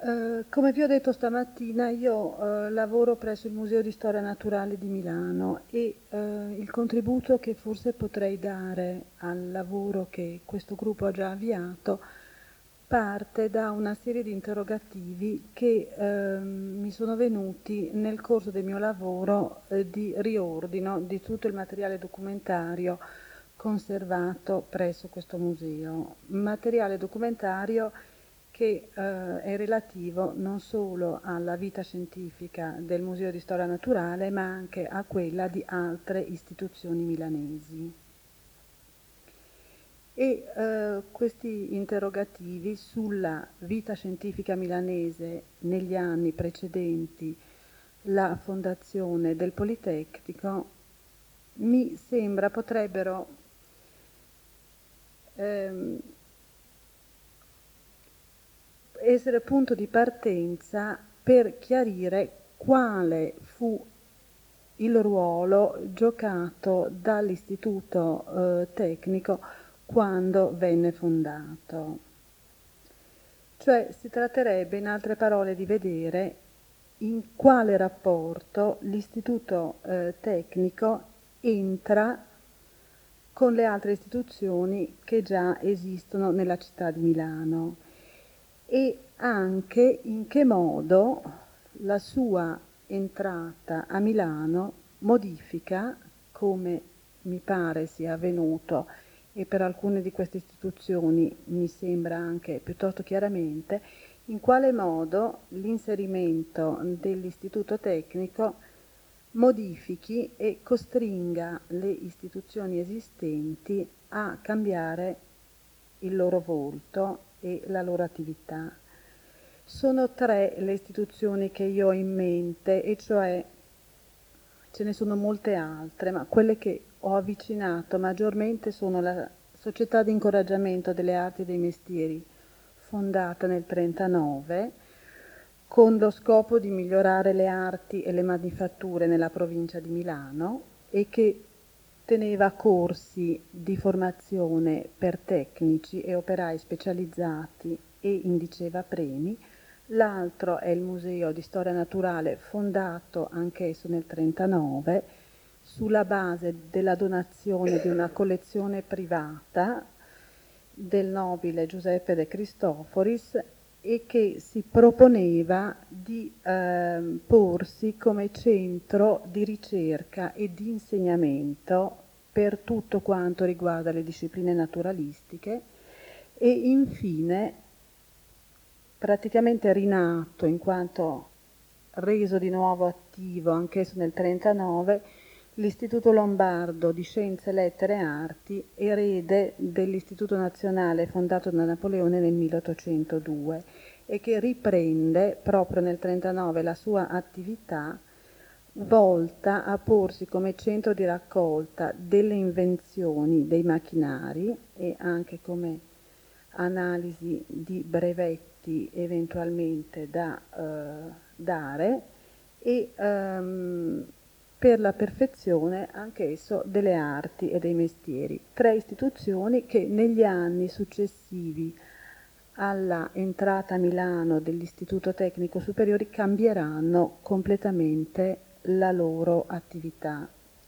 Come vi ho detto stamattina, io lavoro presso il Museo di Storia Naturale di Milano e il contributo che forse potrei dare al lavoro che questo gruppo ha già avviato parte da una serie di interrogativi che mi sono venuti nel corso del mio lavoro di riordino di tutto il materiale documentario conservato presso questo museo. Materiale documentario che è relativo non solo alla vita scientifica del Museo di Storia Naturale, ma anche a quella di altre istituzioni milanesi. E questi interrogativi sulla vita scientifica milanese negli anni precedenti la fondazione del Politecnico mi sembra potrebbero essere punto di partenza per chiarire quale fu il ruolo giocato dall'istituto tecnico quando venne fondato. Cioè si tratterebbe in altre parole di vedere in quale rapporto l'istituto tecnico entra con le altre istituzioni che già esistono nella città di Milano e anche in che modo la sua entrata a Milano modifica, come mi pare sia avvenuto e per alcune di queste istituzioni mi sembra anche piuttosto chiaramente, in quale modo l'inserimento dell'istituto tecnico modifichi e costringa le istituzioni esistenti a cambiare il loro volto e la loro attività. Sono tre le istituzioni che io ho in mente, e cioè ce ne sono molte altre, ma quelle che ho avvicinato maggiormente sono la Società di Incoraggiamento delle Arti e dei Mestieri, fondata nel 1939, con lo scopo di migliorare le arti e le manifatture nella provincia di Milano e che teneva corsi di formazione per tecnici e operai specializzati e indiceva premi. L'altro è il Museo di Storia Naturale, fondato anch'esso nel 1939, sulla base della donazione di una collezione privata del nobile Giuseppe De Cristoforis e che si proponeva di porsi come centro di ricerca e di insegnamento per tutto quanto riguarda le discipline naturalistiche e infine praticamente rinato in quanto reso di nuovo attivo anch'esso nel 1939 l'Istituto Lombardo di Scienze, Lettere e Arti, erede dell'Istituto Nazionale fondato da Napoleone nel 1802 e che riprende proprio nel 1939 la sua attività volta a porsi come centro di raccolta delle invenzioni dei macchinari e anche come analisi di brevetti eventualmente da dare e per la perfezione anch'esso delle arti e dei mestieri. Tre istituzioni che negli anni successivi alla entrata a Milano dell'Istituto Tecnico Superiore cambieranno completamente la loro attività.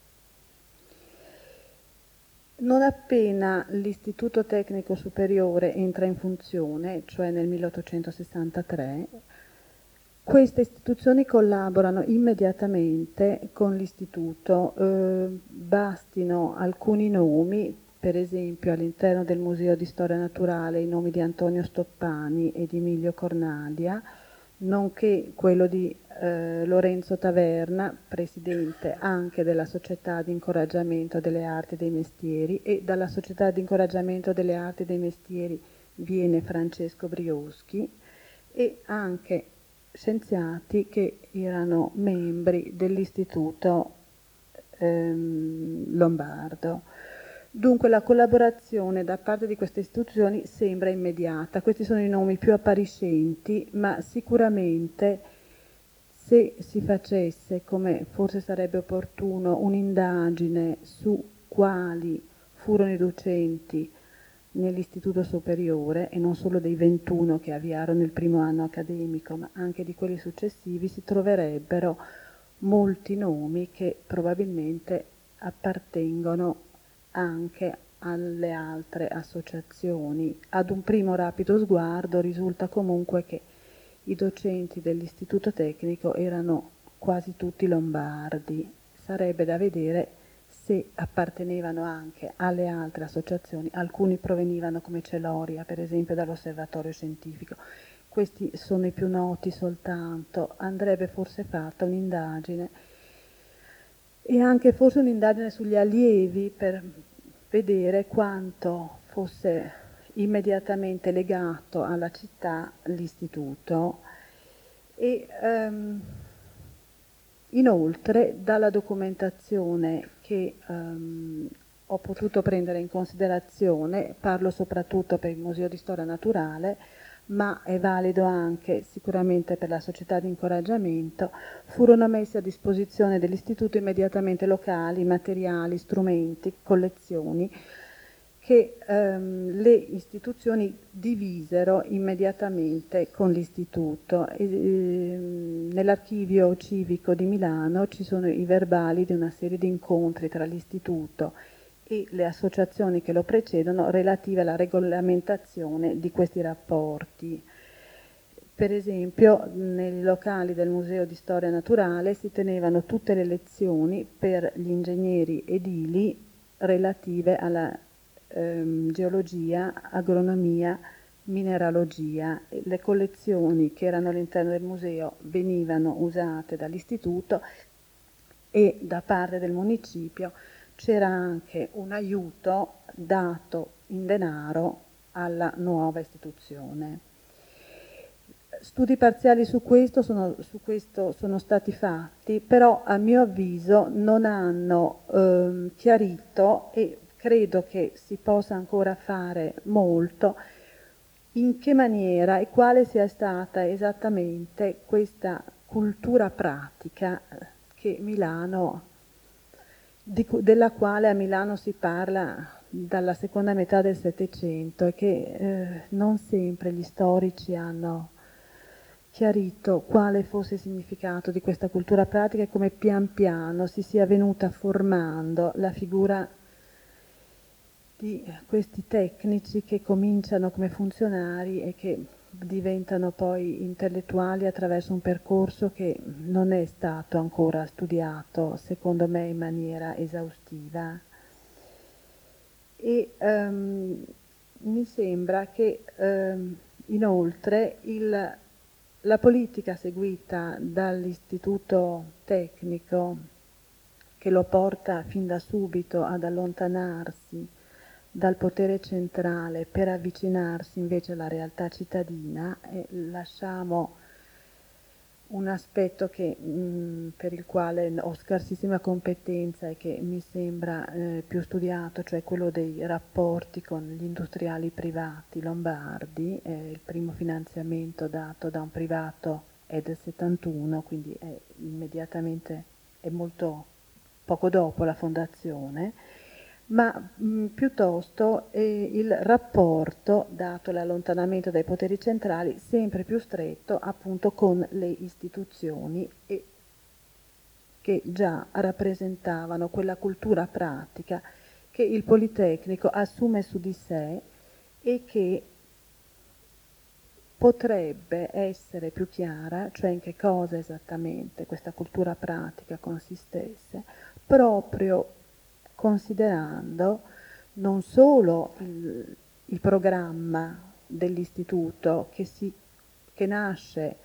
Non appena l'Istituto Tecnico Superiore entra in funzione, cioè nel 1863, queste istituzioni collaborano immediatamente con l'Istituto, bastino alcuni nomi, per esempio all'interno del Museo di Storia Naturale i nomi di Antonio Stoppani e di Emilio Cornalia, nonché quello di Lorenzo Taverna, presidente anche della Società di Incoraggiamento delle Arti e dei Mestieri, e dalla Società di Incoraggiamento delle Arti e dei Mestieri viene Francesco Brioschi, e anche scienziati che erano membri dell'Istituto Lombardo. Dunque la collaborazione da parte di queste istituzioni sembra immediata. Questi sono i nomi più appariscenti, ma sicuramente se si facesse, come forse sarebbe opportuno, un'indagine su quali furono i docenti nell'istituto superiore, e non solo dei 21 che avviarono il primo anno accademico, ma anche di quelli successivi, si troverebbero molti nomi che probabilmente appartengono anche alle altre associazioni. Ad un primo rapido sguardo risulta comunque che i docenti dell'istituto tecnico erano quasi tutti lombardi. Sarebbe da vedere se appartenevano anche alle altre associazioni. Alcuni provenivano come Celoria, per esempio, dall'osservatorio scientifico. Questi sono i più noti soltanto. Andrebbe forse fatta un'indagine, e anche forse un'indagine sugli allievi, per vedere quanto fosse immediatamente legato alla città l'istituto. E inoltre, dalla documentazione che ho potuto prendere in considerazione, parlo soprattutto per il Museo di Storia Naturale, ma è valido anche sicuramente per la società di incoraggiamento, furono messi a disposizione dell'istituto immediatamente locali, materiali, strumenti, collezioni, che le istituzioni divisero immediatamente con l'istituto. Nell'archivio civico di Milano ci sono i verbali di una serie di incontri tra l'istituto e le associazioni che lo precedono relative alla regolamentazione di questi rapporti. Per esempio, nei locali del Museo di Storia Naturale si tenevano tutte le lezioni per gli ingegneri edili relative alla geologia, agronomia, mineralogia. Le collezioni che erano all'interno del museo venivano usate dall'istituto, e da parte del municipio c'era anche un aiuto dato in denaro alla nuova istituzione. Studi parziali su questo sono stati fatti, però a mio avviso non hanno chiarito, e credo che si possa ancora fare molto, in che maniera e quale sia stata esattamente questa cultura pratica che della quale a Milano si parla dalla seconda metà del Settecento, e che non sempre gli storici hanno chiarito quale fosse il significato di questa cultura pratica e come pian piano si sia venuta formando la figura di questi tecnici che cominciano come funzionari e che diventano poi intellettuali attraverso un percorso che non è stato ancora studiato, secondo me, in maniera esaustiva. E mi sembra che inoltre la politica seguita dall'istituto tecnico, che lo porta fin da subito ad allontanarsi dal potere centrale per avvicinarsi invece alla realtà cittadina, e lasciamo un aspetto per il quale ho scarsissima competenza e che mi sembra più studiato, cioè quello dei rapporti con gli industriali privati lombardi. Il primo finanziamento dato da un privato è del 71, quindi è molto poco dopo la fondazione, ma piuttosto il rapporto, dato l'allontanamento dai poteri centrali, sempre più stretto appunto con le istituzioni, e che già rappresentavano quella cultura pratica che il Politecnico assume su di sé e che potrebbe essere più chiara, cioè in che cosa esattamente questa cultura pratica consistesse, proprio considerando non solo il programma dell'istituto che nasce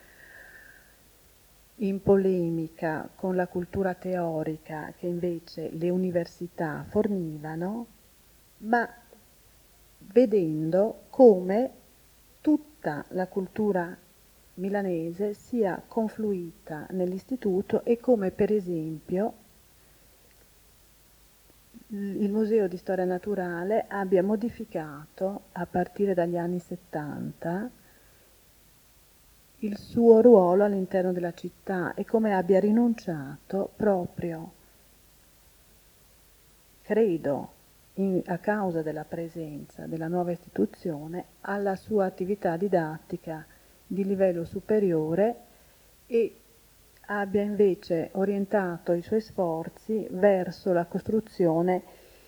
in polemica con la cultura teorica che invece le università fornivano, ma vedendo come tutta la cultura milanese sia confluita nell'istituto, e come per esempio il Museo di Storia Naturale abbia modificato a partire dagli anni 70 il suo ruolo all'interno della città, e come abbia rinunciato proprio, credo, a causa della presenza della nuova istituzione, alla sua attività didattica di livello superiore e abbia invece orientato i suoi sforzi verso la costruzione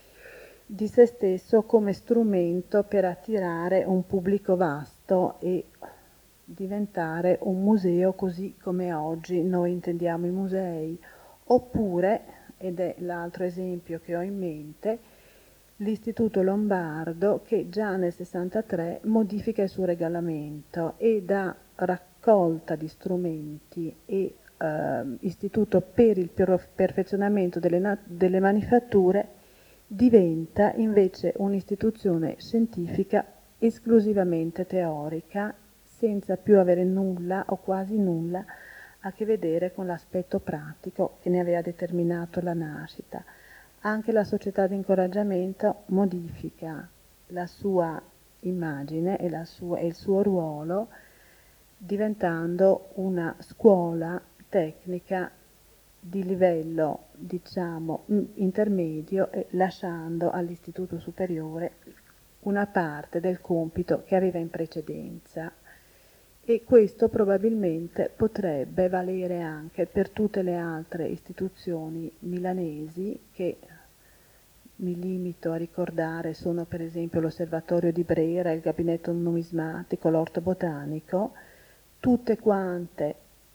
di se stesso come strumento per attirare un pubblico vasto e diventare un museo così come oggi noi intendiamo i musei, oppure, ed è l'altro esempio che ho in mente, l'Istituto Lombardo che già nel 63 modifica il suo regolamento e da raccolta di strumenti e istituto per il perfezionamento delle manifatture diventa invece un'istituzione scientifica esclusivamente teorica, senza più avere nulla o quasi nulla a che vedere con l'aspetto pratico che ne aveva determinato la nascita. Anche la società di incoraggiamento modifica la sua immagine e il suo ruolo, diventando una scuola tecnica di livello, diciamo, intermedio e lasciando all'istituto superiore una parte del compito che aveva in precedenza. E questo probabilmente potrebbe valere anche per tutte le altre istituzioni milanesi che mi limito a ricordare sono per esempio l'Osservatorio di Brera, il Gabinetto Numismatico, l'Orto Botanico, tutte quante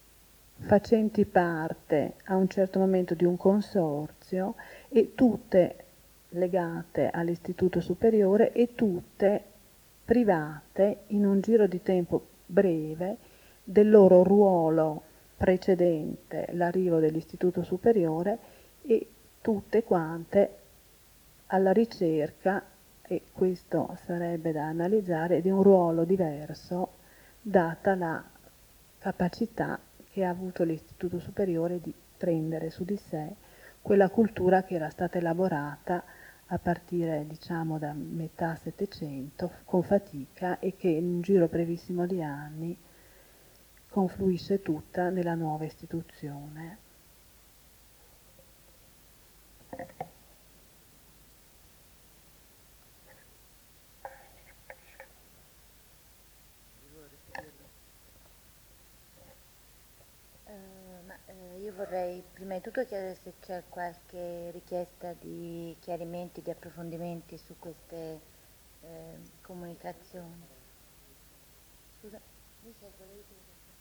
facenti parte a un certo momento di un consorzio e tutte legate all'Istituto Superiore e tutte private in un giro di tempo breve del loro ruolo precedente l'arrivo dell'Istituto Superiore e tutte quante alla ricerca, e questo sarebbe da analizzare, di un ruolo diverso data la capacità che ha avuto l'Istituto Superiore di prendere su di sé quella cultura che era stata elaborata a partire, diciamo, da metà Settecento con fatica e che in un giro brevissimo di anni confluisce tutta nella nuova istituzione. Io vorrei prima di tutto chiedere se c'è qualche richiesta di chiarimenti, di approfondimenti su queste comunicazioni. Scusa, Michele, volevi dire?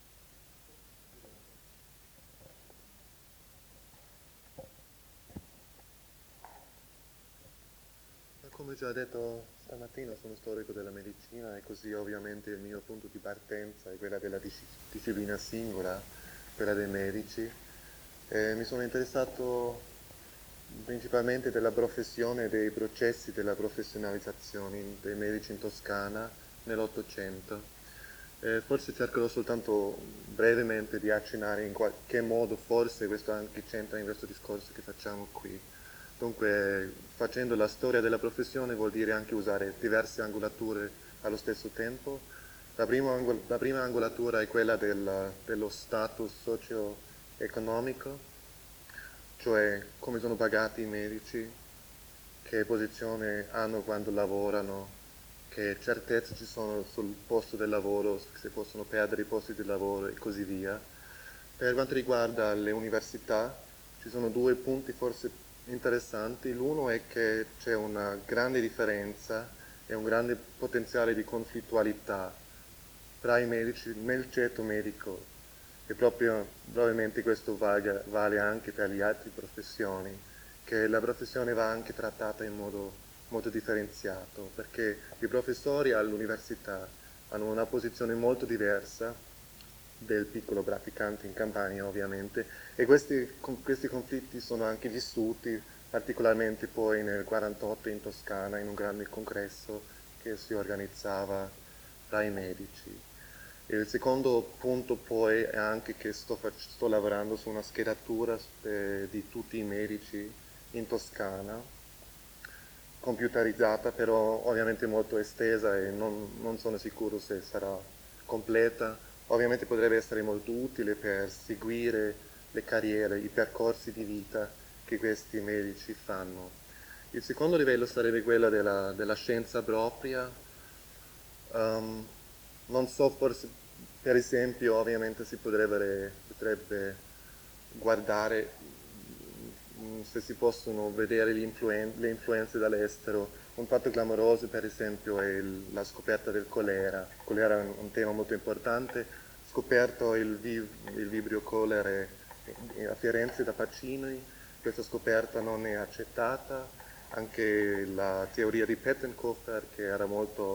Come già detto stamattina, sono storico della medicina e così ovviamente il mio punto di partenza è quella della disciplina singola, quella dei medici. Mi sono interessato principalmente della professione e dei processi della professionalizzazione dei medici in Toscana nell'Ottocento. Forse cercherò soltanto brevemente di accennare in qualche modo, forse questo anche c'entra in questo discorso che facciamo qui. Dunque, facendo la storia della professione vuol dire anche usare diverse angolature allo stesso tempo. La prima angolatura è quella dello status socio-economico, cioè come sono pagati i medici, che posizione hanno quando lavorano, che certezze ci sono sul posto del lavoro, se possono perdere i posti di lavoro e così via. Per quanto riguarda le università, ci sono due punti forse interessanti. L'uno è che c'è una grande differenza e un grande potenziale di conflittualità tra i medici nel ceto medico e proprio probabilmente questo vale anche per le altre professioni, che la professione va anche trattata in modo molto differenziato, perché i professori all'università hanno una posizione molto diversa del piccolo praticante in Campania ovviamente, e questi conflitti sono anche vissuti particolarmente poi nel 48 in Toscana in un grande congresso che si organizzava tra i medici. Il secondo punto poi è anche che sto lavorando su una schedatura di tutti i medici in Toscana, computerizzata, però ovviamente molto estesa e non sono sicuro se sarà completa. Ovviamente potrebbe essere molto utile per seguire le carriere, i percorsi di vita che questi medici fanno. Il secondo livello sarebbe quello della scienza propria. Non so, forse per esempio ovviamente potrebbe guardare se si possono vedere le influenze dall'estero. Un fatto clamoroso per esempio è la scoperta del colera. Il colera è un tema molto importante. Scoperto il Vibrio cholerae a Firenze da Pacini, questa scoperta non è accettata. Anche la teoria di Pettenkofer, che era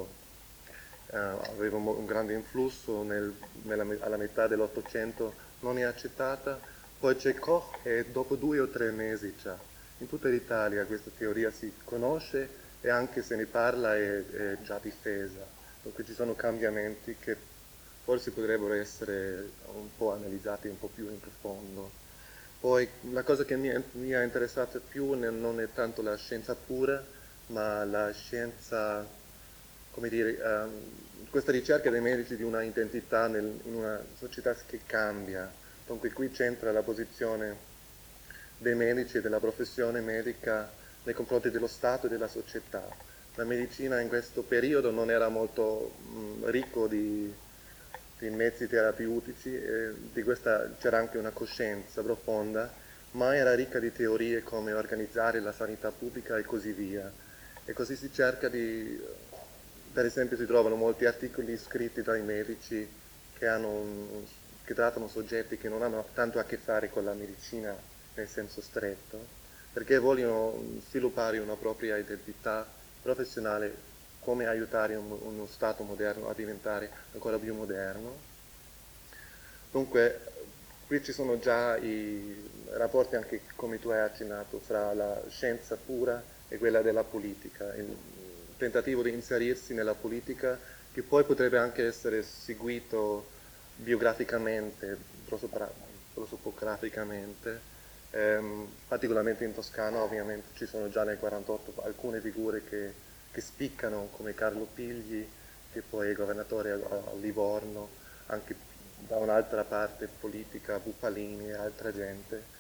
aveva un grande influsso alla metà dell'Ottocento, non è accettata. Poi c'è Koch e dopo 2 o 3 mesi già. In tutta l'Italia questa teoria si conosce e anche se ne parla è già difesa. Dunque ci sono cambiamenti che forse potrebbero essere un po' analizzati un po' più in profondo. Poi la cosa che mi ha interessato più non è tanto la scienza pura, ma la scienza, come dire, questa ricerca dei medici di una identità in una società che cambia. Dunque qui c'entra la posizione dei medici e della professione medica nei confronti dello Stato e della società. La medicina in questo periodo non era molto ricco di mezzi terapeutici, di questa c'era anche una coscienza profonda, ma era ricca di teorie come organizzare la sanità pubblica e così via. E così si cerca per esempio si trovano molti articoli scritti dai medici che trattano soggetti che non hanno tanto a che fare con la medicina nel senso stretto, perché vogliono sviluppare una propria identità professionale, come aiutare uno Stato moderno a diventare ancora più moderno. Dunque, qui ci sono già i rapporti, anche come tu hai accennato, fra la scienza pura e quella della politica, il tentativo di inserirsi nella politica, che poi potrebbe anche essere seguito biograficamente, prosopograficamente. Particolarmente in Toscana ovviamente ci sono già nel 1948 alcune figure che spiccano, come Carlo Pigli, che poi è governatore a Livorno, anche da un'altra parte politica, Bufalini e altra gente.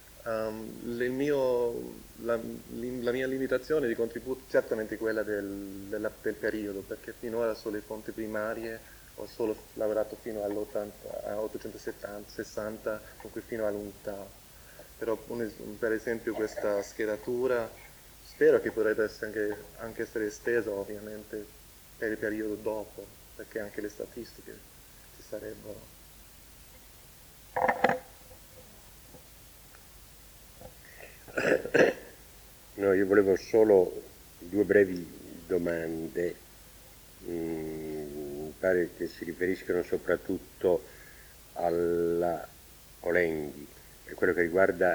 La mia limitazione di contributo è certamente quella del periodo, perché finora sulle fonti primarie ho solo lavorato fino all'870-60, comunque fino all'unità. Però per esempio questa schedatura spero che potrebbe anche essere estesa ovviamente per il periodo dopo, perché anche le statistiche ci sarebbero. No, io volevo solo 2 brevi domande, mi pare che si riferiscono soprattutto alla Polenghi, per quello che riguarda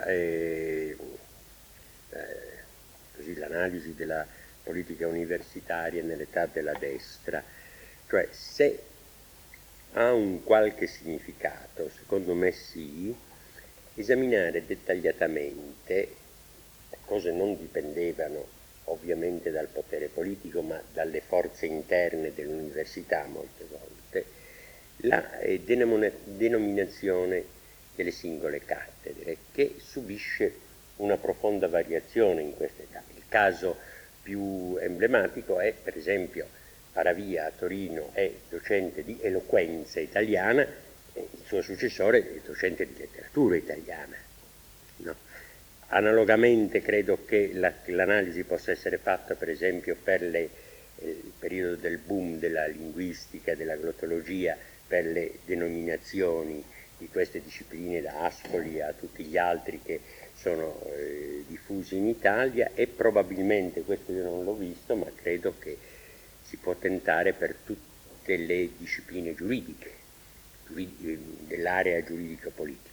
così, l'analisi della politica universitaria nell'età della destra, cioè se ha un qualche significato, secondo me sì, esaminare dettagliatamente cose non dipendevano ovviamente dal potere politico, ma dalle forze interne dell'università molte volte, la denominazione delle singole cattedre, che subisce una profonda variazione in questa età. Il caso più emblematico è, per esempio, Paravia a Torino è docente di eloquenza italiana e il suo successore è docente di letteratura italiana. No? Analogamente credo che l'analisi possa essere fatta per esempio per il periodo del boom della linguistica, della glottologia, per le denominazioni di queste discipline da Ascoli a tutti gli altri che sono diffusi in Italia, e probabilmente, questo io non l'ho visto, ma credo che si può tentare per tutte le discipline giuridiche, dell'area giuridico-politica.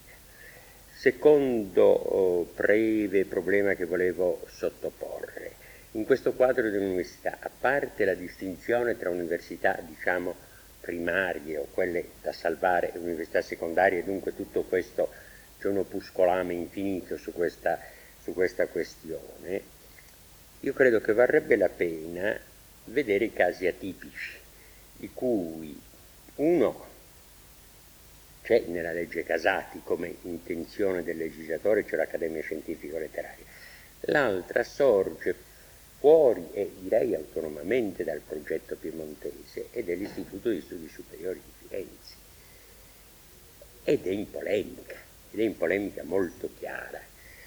Secondo breve problema che volevo sottoporre, in questo quadro dell'università, a parte la distinzione tra università, diciamo, primarie o quelle da salvare, università secondarie, dunque tutto questo c'è un opuscolame infinito su questa questione, io credo che varrebbe la pena vedere i casi atipici, di cui uno c'è nella legge Casati come intenzione del legislatore, cioè l'Accademia Scientifico Letteraria, l'altra sorge fuori e direi autonomamente dal progetto piemontese e dell'Istituto di Studi Superiori di Firenze. Ed è in polemica molto chiara.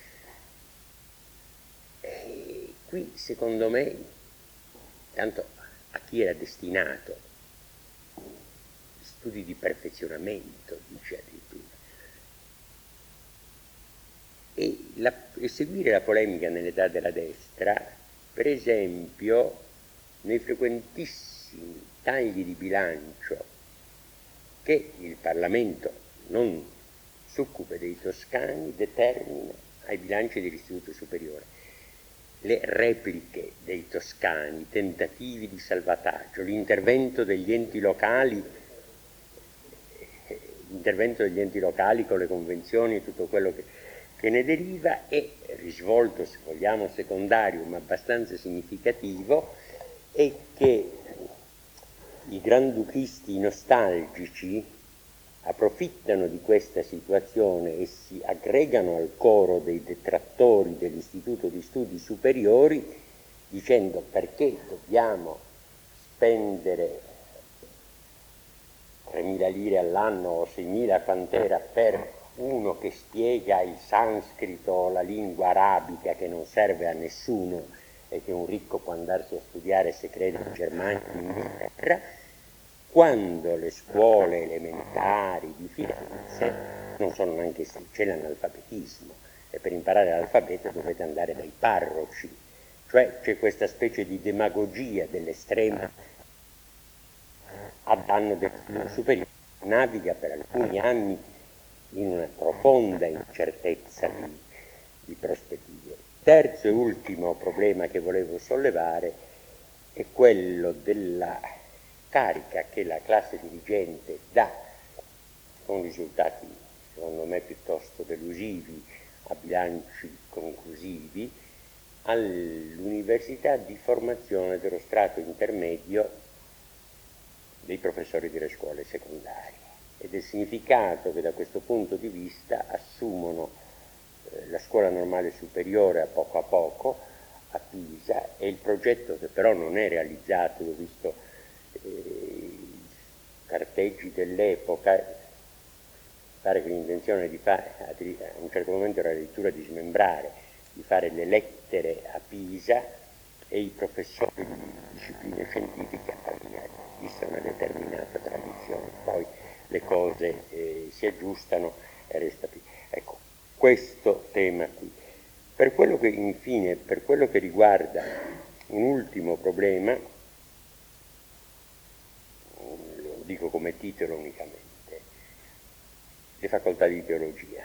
E qui, secondo me, tanto a chi era destinato, studi di perfezionamento, dice addirittura, e seguire la polemica nell'età della destra, per esempio, nei frequentissimi tagli di bilancio che il Parlamento non succube dei toscani determina ai bilanci dell'Istituto Superiore. Le repliche dei toscani, i tentativi di salvataggio, l'intervento degli enti locali con le convenzioni e tutto quello che ne deriva, e risvolto, se vogliamo, secondario ma abbastanza significativo, è che i granduchisti nostalgici approfittano di questa situazione e si aggregano al coro dei detrattori dell'Istituto di Studi Superiori dicendo: perché dobbiamo spendere 3.000 lire all'anno o 6.000 quant'era per uno che spiega il sanscrito o la lingua arabica che non serve a nessuno e che un ricco può andarsi a studiare se crede in Germania e in Inghilterra, quando le scuole elementari di Firenze non sono neanche, c'è l'analfabetismo, e per imparare l'alfabeto dovete andare dai parroci, cioè c'è questa specie di demagogia dell'estrema a danno del studio superiore, naviga per alcuni anni in una profonda incertezza di prospettive. Terzo e ultimo problema che volevo sollevare è quello della carica che la classe dirigente dà, con risultati secondo me piuttosto delusivi, a bilanci conclusivi, all'università di formazione dello strato intermedio dei professori delle scuole secondarie, e del significato che da questo punto di vista assumono la scuola normale superiore a poco a Pisa, e il progetto, che però non è realizzato, ho visto i carteggi dell'epoca, pare che l'intenzione di fare, a un certo momento era addirittura di smembrare, di fare le lettere a Pisa, e i professori di discipline scientifiche avevano visto una determinata tradizione, poi le cose si aggiustano e resta qui. Ecco, questo tema qui. Per quello che, infine, per quello che riguarda un ultimo problema, lo dico come titolo unicamente, le facoltà di teologia.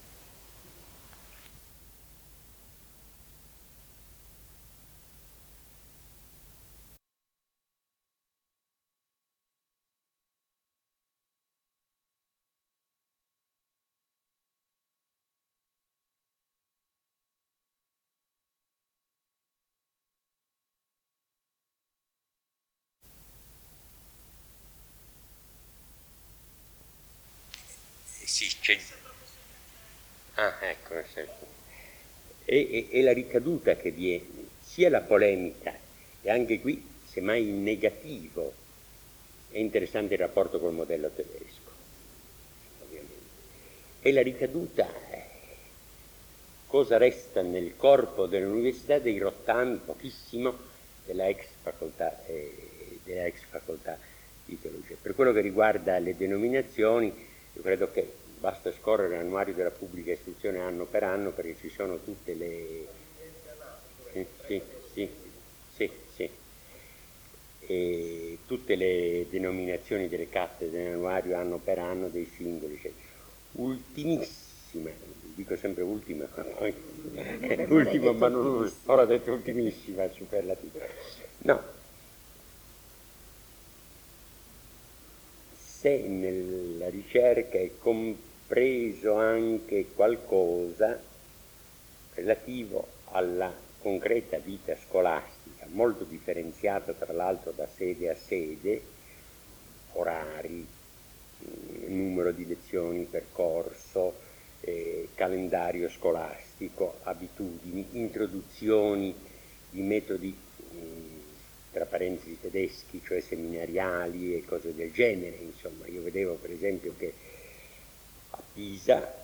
Sì, c'è. Ah, ecco, certo. E la ricaduta che viene, sia la polemica, e anche qui, semmai in negativo, è interessante il rapporto col modello tedesco, ovviamente. E la ricaduta, cosa resta nel corpo dell'università dei rottami, pochissimo, della ex facoltà di teologia. Per quello che riguarda le denominazioni, io credo che basta scorrere l'annuario della pubblica istruzione anno per anno, perché ci sono tutte le... Sì. E tutte le denominazioni delle cattedre nell'annuario anno per anno dei singoli. Cioè, ultimissima, dico sempre ultima, ma poi ultima, ma non ora detto ultimissima, superlativa. No. Se nella ricerca è compreso anche qualcosa relativo alla concreta vita scolastica, molto differenziata tra l'altro da sede a sede, orari, numero di lezioni, percorso, calendario scolastico, abitudini, introduzioni di metodi, tra parentesi, tedeschi, cioè seminariali e cose del genere. Insomma, io vedevo per esempio che a Pisa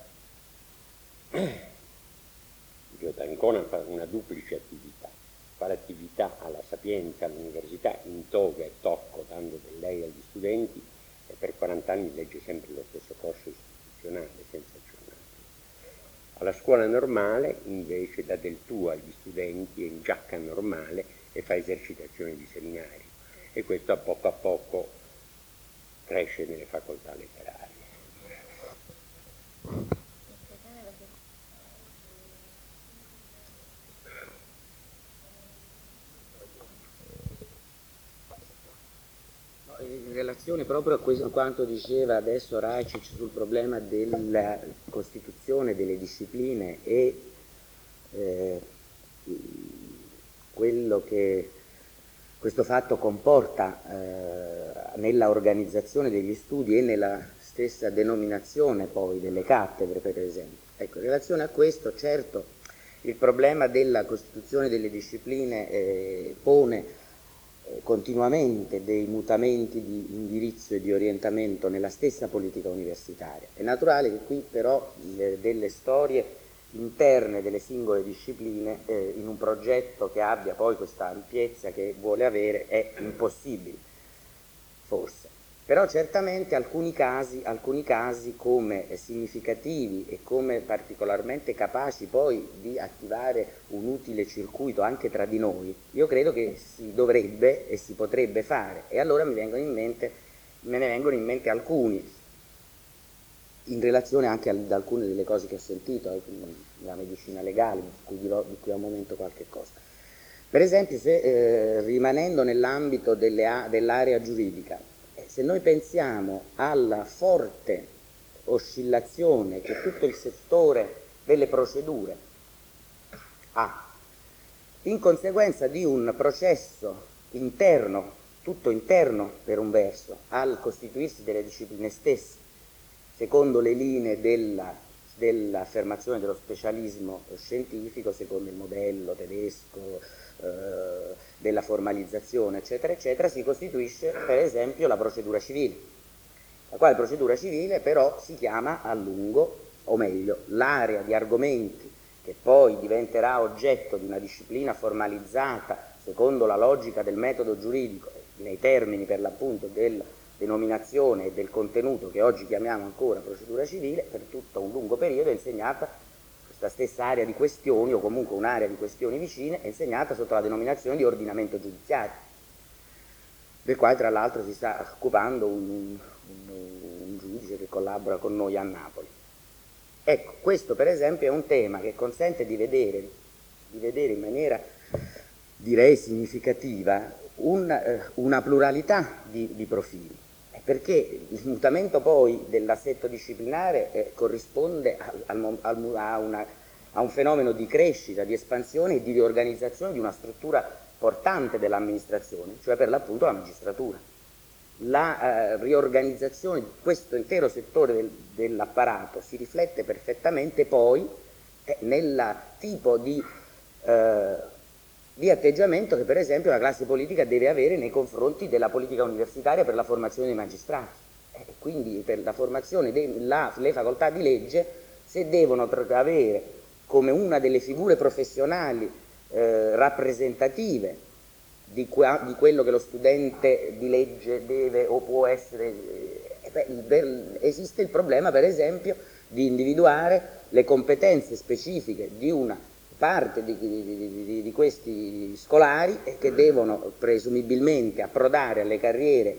Giotto Ancona fa una duplice attività, fa l'attività alla Sapienza, all'università, in toga e tocco, dando del lei agli studenti, e per 40 anni legge sempre lo stesso corso istituzionale, senza aggiornarlo. Alla scuola normale invece dà del tu agli studenti, è in giacca normale e fa esercitazioni di seminario, e questo a poco cresce nelle facoltà letterarie. In relazione proprio a quanto diceva adesso Raicic sul problema della costituzione delle discipline e quello che questo fatto comporta nella organizzazione degli studi e nella stessa denominazione poi delle cattedre, per esempio. Ecco, in relazione a questo, certo, il problema della costituzione delle discipline pone continuamente dei mutamenti di indirizzo e di orientamento nella stessa politica universitaria. È naturale che qui però delle storie interne delle singole discipline in un progetto che abbia poi questa ampiezza che vuole avere è impossibile, forse. Però certamente alcuni casi come significativi e come particolarmente capaci poi di attivare un utile circuito anche tra di noi, io credo che si dovrebbe e si potrebbe fare, e allora me ne vengono in mente alcuni, in relazione anche ad alcune delle cose che ho sentito, la medicina legale, di cui ho un momento qualche cosa. Per esempio, se rimanendo nell'ambito dell'area giuridica, se noi pensiamo alla forte oscillazione che tutto il settore delle procedure ha, in conseguenza di un processo interno, tutto interno per un verso, al costituirsi delle discipline stesse, secondo le linee dell'affermazione dello specialismo scientifico, secondo il modello tedesco, della formalizzazione, eccetera, eccetera, si costituisce per esempio la procedura civile, la quale procedura civile però si chiama a lungo, o meglio, l'area di argomenti che poi diventerà oggetto di una disciplina formalizzata secondo la logica del metodo giuridico, nei termini per l'appunto della denominazione e del contenuto che oggi chiamiamo ancora procedura civile, per tutto un lungo periodo è insegnata questa stessa area di questioni, o comunque un'area di questioni vicine, è insegnata sotto la denominazione di ordinamento giudiziario, del quale tra l'altro si sta occupando un giudice che collabora con noi a Napoli. Ecco, questo per esempio è un tema che consente di vedere in maniera, direi, significativa una pluralità di profili, perché il mutamento poi dell'assetto disciplinare corrisponde a un fenomeno di crescita, di espansione e di riorganizzazione di una struttura portante dell'amministrazione, cioè per l'appunto la magistratura. La riorganizzazione di questo intero settore dell'apparato si riflette perfettamente poi nel tipo di atteggiamento che per esempio la classe politica deve avere nei confronti della politica universitaria per la formazione dei magistrati. Quindi per la formazione le facoltà di legge, se devono avere come una delle figure professionali rappresentative di quello che lo studente di legge deve o può essere, esiste il problema per esempio di individuare le competenze specifiche di una parte di questi scolari che devono presumibilmente approdare alle carriere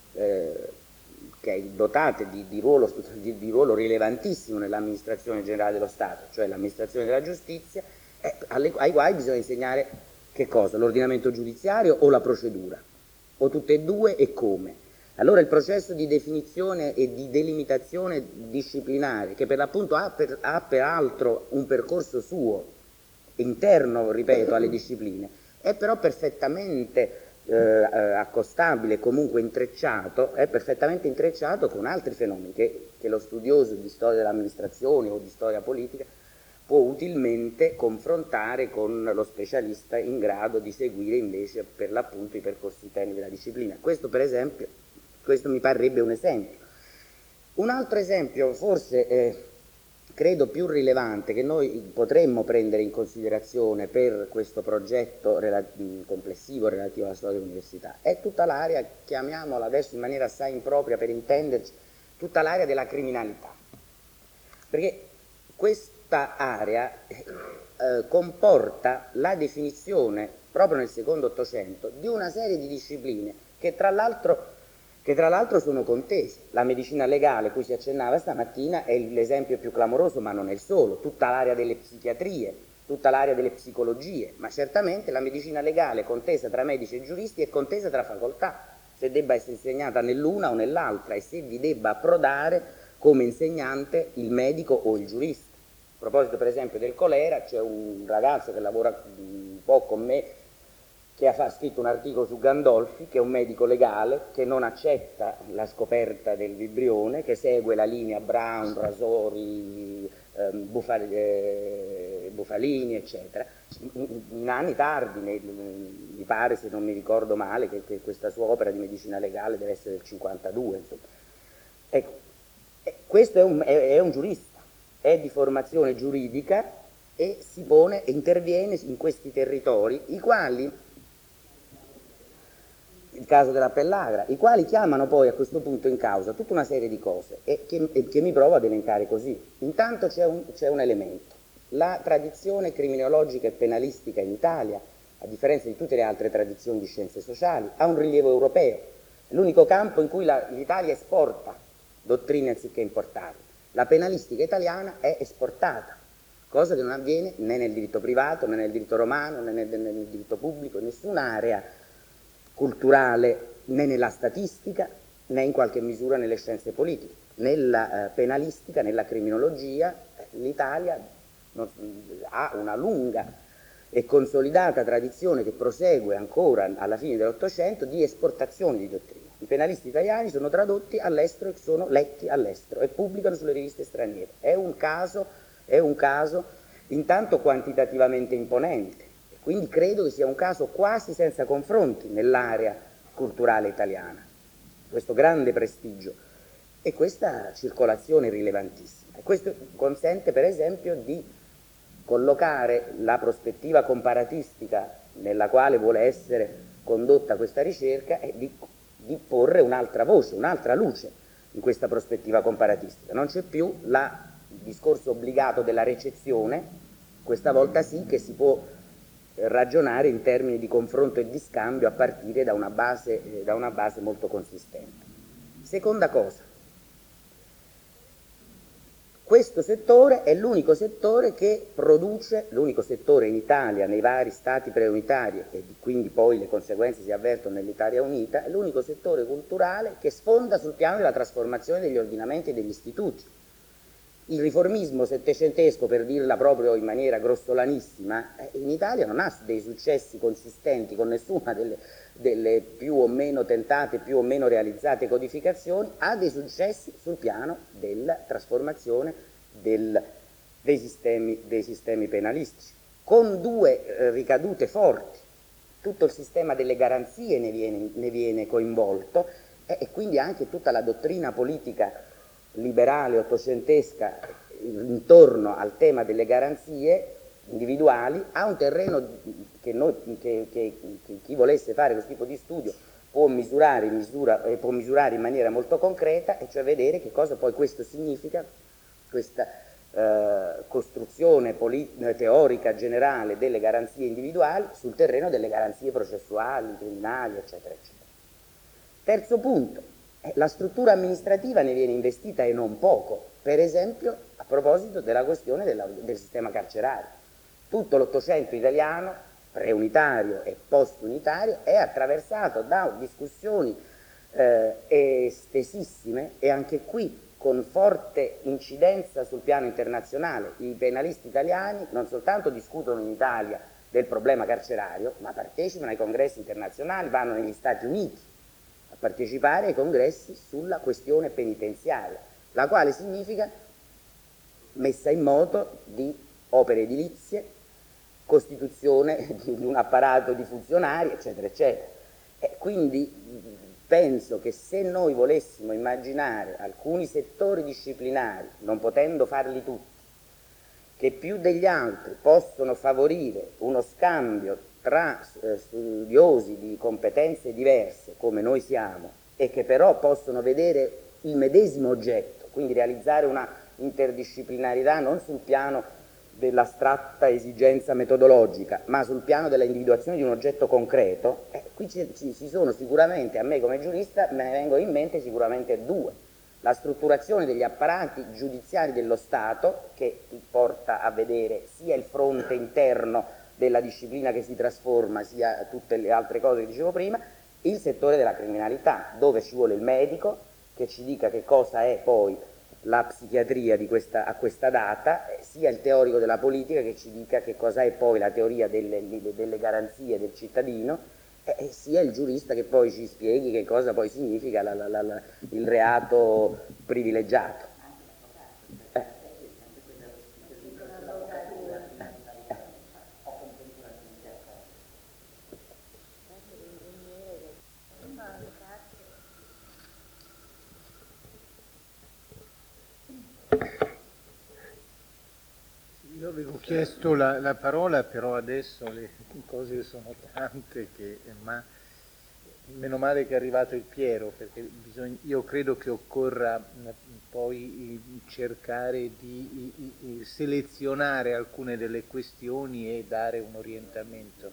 dotate di ruolo rilevantissimo nell'amministrazione generale dello Stato, cioè l'amministrazione della giustizia, ai quali bisogna insegnare che cosa? L'ordinamento giudiziario o la procedura? O tutte e due, e come? Allora il processo di definizione e di delimitazione disciplinare, che per l'appunto ha peraltro un percorso suo, interno, ripeto, alle discipline, è però perfettamente accostabile, comunque è perfettamente intrecciato con altri fenomeni che lo studioso di storia dell'amministrazione o di storia politica può utilmente confrontare con lo specialista in grado di seguire invece per l'appunto i percorsi interni della disciplina. Questo per esempio, questo mi parrebbe un esempio. Un altro esempio forse credo più rilevante che noi potremmo prendere in considerazione per questo progetto complessivo relativo alla storia dell'università è tutta l'area, chiamiamola adesso in maniera assai impropria per intenderci, tutta l'area della criminalità, perché questa area comporta la definizione proprio nel secondo Ottocento di una serie di discipline che tra l'altro sono contese. La medicina legale, cui si accennava stamattina, è l'esempio più clamoroso, ma non è il solo. Tutta l'area delle psichiatrie, tutta l'area delle psicologie, ma certamente la medicina legale contesa tra medici e giuristi è contesa tra facoltà, se debba essere insegnata nell'una o nell'altra e se vi debba approdare come insegnante il medico o il giurista. A proposito per esempio del colera, c'è un ragazzo che lavora un po' con me che ha scritto un articolo su Gandolfi, che è un medico legale, che non accetta la scoperta del vibrione, che segue la linea Brown, Rasori, Bufalini, eccetera. In anni tardi, mi pare, se non mi ricordo male, che questa sua opera di medicina legale deve essere del 52, insomma. Ecco, questo è un giurista, è di formazione giuridica e si pone e interviene in questi territori, i quali, il caso della Pellagra, i quali chiamano poi a questo punto in causa tutta una serie di cose e che mi provo ad elencare così. Intanto c'è un elemento, la tradizione criminologica e penalistica in Italia, a differenza di tutte le altre tradizioni di scienze sociali, ha un rilievo europeo, è l'unico campo in cui l'Italia esporta dottrine anziché importarle. La penalistica italiana è esportata, cosa che non avviene né nel diritto privato, né nel diritto romano, né nel diritto pubblico, in nessun'area culturale, né nella statistica, né in qualche misura nelle scienze politiche. Nella penalistica, nella criminologia, l'Italia ha una lunga e consolidata tradizione che prosegue ancora alla fine dell'Ottocento di esportazione di dottrine. I penalisti italiani sono tradotti all'estero e sono letti all'estero e pubblicano sulle riviste straniere. È un caso intanto quantitativamente imponente. Quindi credo che sia un caso quasi senza confronti nell'area culturale italiana, questo grande prestigio e questa circolazione rilevantissima. E questo consente per esempio di collocare la prospettiva comparatistica nella quale vuole essere condotta questa ricerca e di porre un'altra voce, un'altra luce in questa prospettiva comparatistica. Non c'è più il discorso obbligato della recezione, questa volta sì che si può ragionare in termini di confronto e di scambio a partire da una base molto consistente. Seconda cosa, questo settore è l'unico settore che produce, l'unico settore in Italia, nei vari stati preunitari e quindi poi le conseguenze si avvertono nell'Italia unita, è l'unico settore culturale che sfonda sul piano della trasformazione degli ordinamenti e degli istituti. Il riformismo settecentesco, per dirla proprio in maniera grossolanissima, in Italia non ha dei successi consistenti con nessuna delle più o meno tentate, più o meno realizzate codificazioni, ha dei successi sul piano della trasformazione dei sistemi penalistici, con due ricadute forti. Tutto il sistema delle garanzie ne viene coinvolto e quindi anche tutta la dottrina politica liberale ottocentesca intorno al tema delle garanzie individuali ha un terreno che chi volesse fare questo tipo di studio può misurare in maniera molto concreta, e cioè vedere che cosa poi questo significa, questa costruzione teorica generale delle garanzie individuali sul terreno delle garanzie processuali, criminali, eccetera, eccetera. Terzo punto, la struttura amministrativa ne viene investita e non poco, per esempio a proposito della questione del sistema carcerario. Tutto l'Ottocento italiano, preunitario e postunitario, è attraversato da discussioni estesissime e anche qui con forte incidenza sul piano internazionale. I penalisti italiani non soltanto discutono in Italia del problema carcerario, ma partecipano ai congressi internazionali, vanno negli Stati Uniti a partecipare ai congressi sulla questione penitenziaria, la quale significa messa in moto di opere edilizie, costituzione di un apparato di funzionari, eccetera, eccetera. E quindi penso che se noi volessimo immaginare alcuni settori disciplinari, non potendo farli tutti, che più degli altri possono favorire uno scambio tra studiosi di competenze diverse, come noi siamo, e che però possono vedere il medesimo oggetto, quindi realizzare una interdisciplinarità non sul piano dell'astratta esigenza metodologica, ma sul piano della individuazione di un oggetto concreto, qui ci sono sicuramente, a me come giurista me ne vengono in mente sicuramente due. La strutturazione degli apparati giudiziari dello Stato, che porta a vedere sia il fronte interno della disciplina che si trasforma, sia tutte le altre cose che dicevo prima, il settore della criminalità, dove ci vuole il medico che ci dica che cosa è poi la psichiatria a questa data, sia il teorico della politica che ci dica che cosa è poi la teoria delle garanzie del cittadino, sia il giurista che poi ci spieghi che cosa poi significa il reato privilegiato. Io avevo chiesto la parola, però adesso le cose sono tante, ma meno male che è arrivato il Piero, perché io credo che occorra poi cercare di selezionare alcune delle questioni e dare un orientamento.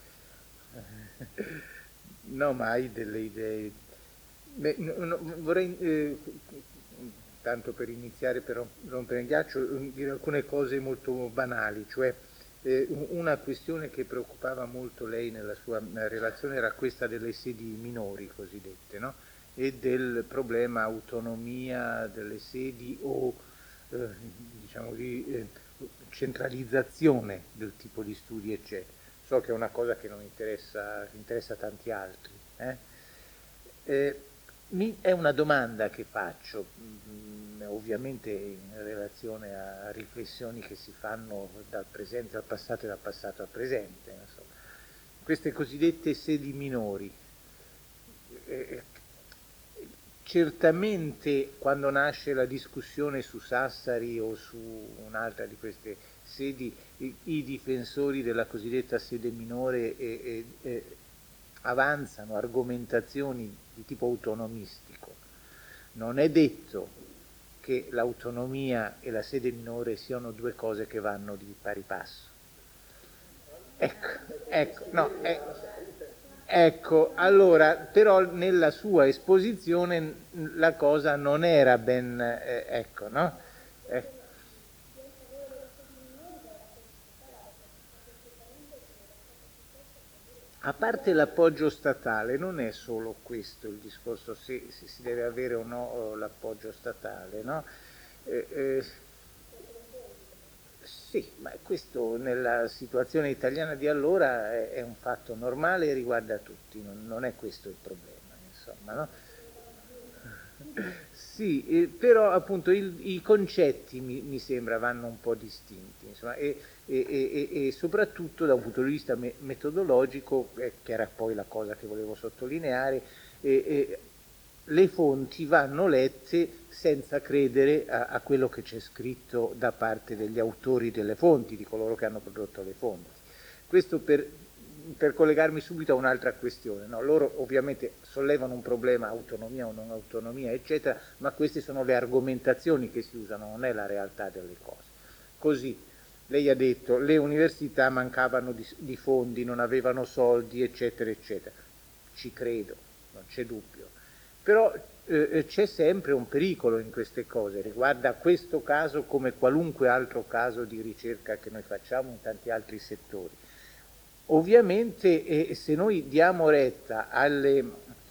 No, ma hai delle idee. Beh, vorrei... tanto per iniziare, per rompere il ghiaccio, dire alcune cose molto banali, cioè una questione che preoccupava molto lei nella sua relazione era questa delle sedi minori cosiddette, no? E del problema autonomia delle sedi o diciamo di centralizzazione del tipo di studi, eccetera. So che è una cosa che non interessa tanti altri. È una domanda che faccio, ovviamente in relazione a riflessioni che si fanno dal presente al passato e dal passato al presente. Insomma. Queste cosiddette sedi minori, certamente quando nasce la discussione su Sassari o su un'altra di queste sedi, i difensori della cosiddetta sede minore avanzano argomentazioni di tipo autonomistico. Non è detto che l'autonomia e la sede minore siano due cose che vanno di pari passo. Ecco, allora, però nella sua esposizione la cosa non era ben, no? A parte l'appoggio statale, non è solo questo il discorso, se si deve avere o no l'appoggio statale, no? Sì, ma questo nella situazione italiana di allora è un fatto normale e riguarda tutti, non è questo il problema, insomma, no? Sì, però appunto i concetti mi sembra vanno un po' distinti, insomma, e soprattutto da un punto di vista metodologico, che era poi la cosa che volevo sottolineare, le fonti vanno lette senza credere a quello che c'è scritto da parte degli autori delle fonti, di coloro che hanno prodotto le fonti. Questo per collegarmi subito a un'altra questione, no? Loro ovviamente sollevano un problema, autonomia o non autonomia, eccetera, ma queste sono le argomentazioni che si usano, non è la realtà delle cose. Così, lei ha detto, le università mancavano di fondi, non avevano soldi, eccetera, eccetera. Ci credo, non c'è dubbio. Però c'è sempre un pericolo in queste cose, riguarda questo caso come qualunque altro caso di ricerca che noi facciamo in tanti altri settori. Ovviamente se noi diamo retta alle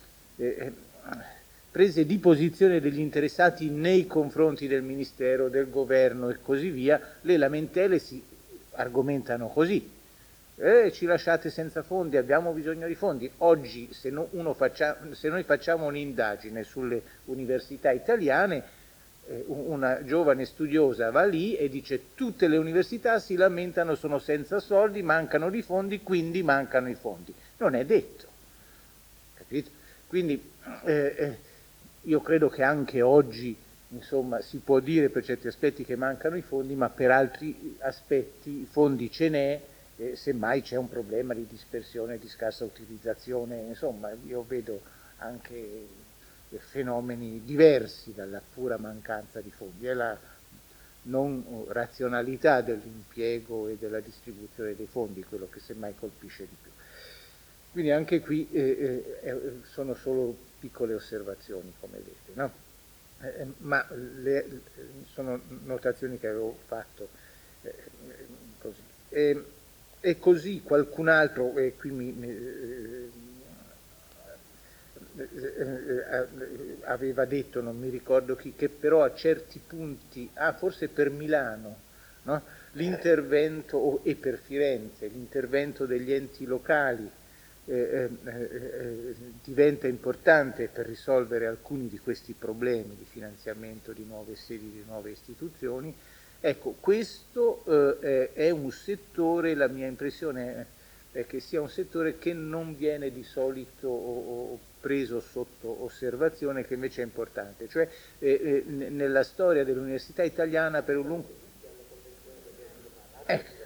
prese di posizione degli interessati nei confronti del Ministero, del Governo e così via, le lamentele si argomentano così. Ci lasciate senza fondi, abbiamo bisogno di fondi. Oggi se noi facciamo un'indagine sulle università italiane, una giovane studiosa va lì e dice tutte le università si lamentano, sono senza soldi, mancano i fondi, quindi mancano i fondi. Non è detto, capito? Quindi io credo che anche oggi, insomma, si può dire per certi aspetti che mancano i fondi, ma per altri aspetti i fondi ce n'è, semmai c'è un problema di dispersione, di scarsa utilizzazione, insomma, io vedo anche fenomeni diversi dalla pura mancanza di fondi, è la non razionalità dell'impiego e della distribuzione dei fondi quello che semmai colpisce di più. Quindi anche qui sono solo piccole osservazioni, come vedete, no? Ma sono notazioni che avevo fatto così. E così qualcun altro, e qui aveva detto, non mi ricordo chi, che però a certi punti, forse per Milano, no? L'intervento, e per Firenze, l'intervento degli enti locali diventa importante per risolvere alcuni di questi problemi di finanziamento di nuove sedi, di nuove istituzioni. Ecco, questo è un settore, la mia impressione è che sia un settore che non viene di solito preso sotto osservazione, che invece è importante. Cioè nella storia dell'università italiana per un lungo... Ecco.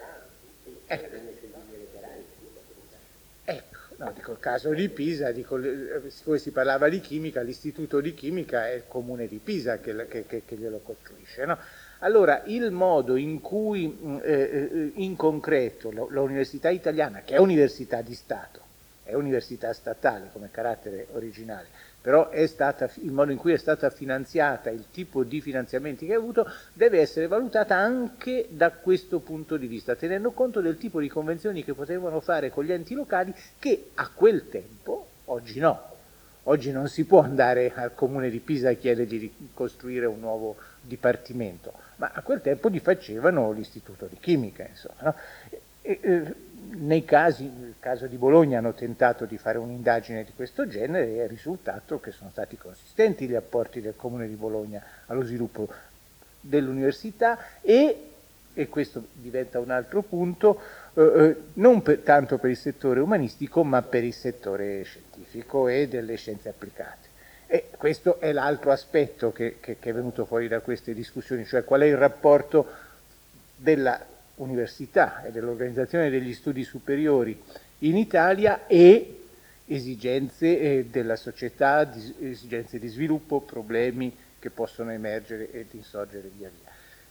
No, dico il caso di Pisa, dico, siccome si parlava di chimica, l'istituto di chimica è il comune di Pisa che glielo costruisce, no? Allora, il modo in cui in concreto l'università italiana, che è università di Stato, è università statale come carattere originale, però è stata, il modo in cui è stata finanziata, il tipo di finanziamenti che ha avuto, deve essere valutata anche da questo punto di vista, tenendo conto del tipo di convenzioni che potevano fare con gli enti locali, che a quel tempo, oggi no. Oggi non si può andare al comune di Pisa e chiedergli di costruire un nuovo dipartimento, ma a quel tempo gli facevano l'istituto di chimica, insomma, no? Nei casi, nel caso di Bologna, hanno tentato di fare un'indagine di questo genere e è risultato che sono stati consistenti gli apporti del Comune di Bologna allo sviluppo dell'università e questo diventa un altro punto, non tanto per il settore umanistico ma per il settore scientifico e delle scienze applicate. E questo è l'altro aspetto che è venuto fuori da queste discussioni, cioè qual è il rapporto della università e dell'organizzazione degli studi superiori in Italia e esigenze della società, esigenze di sviluppo, problemi che possono emergere ed insorgere via via.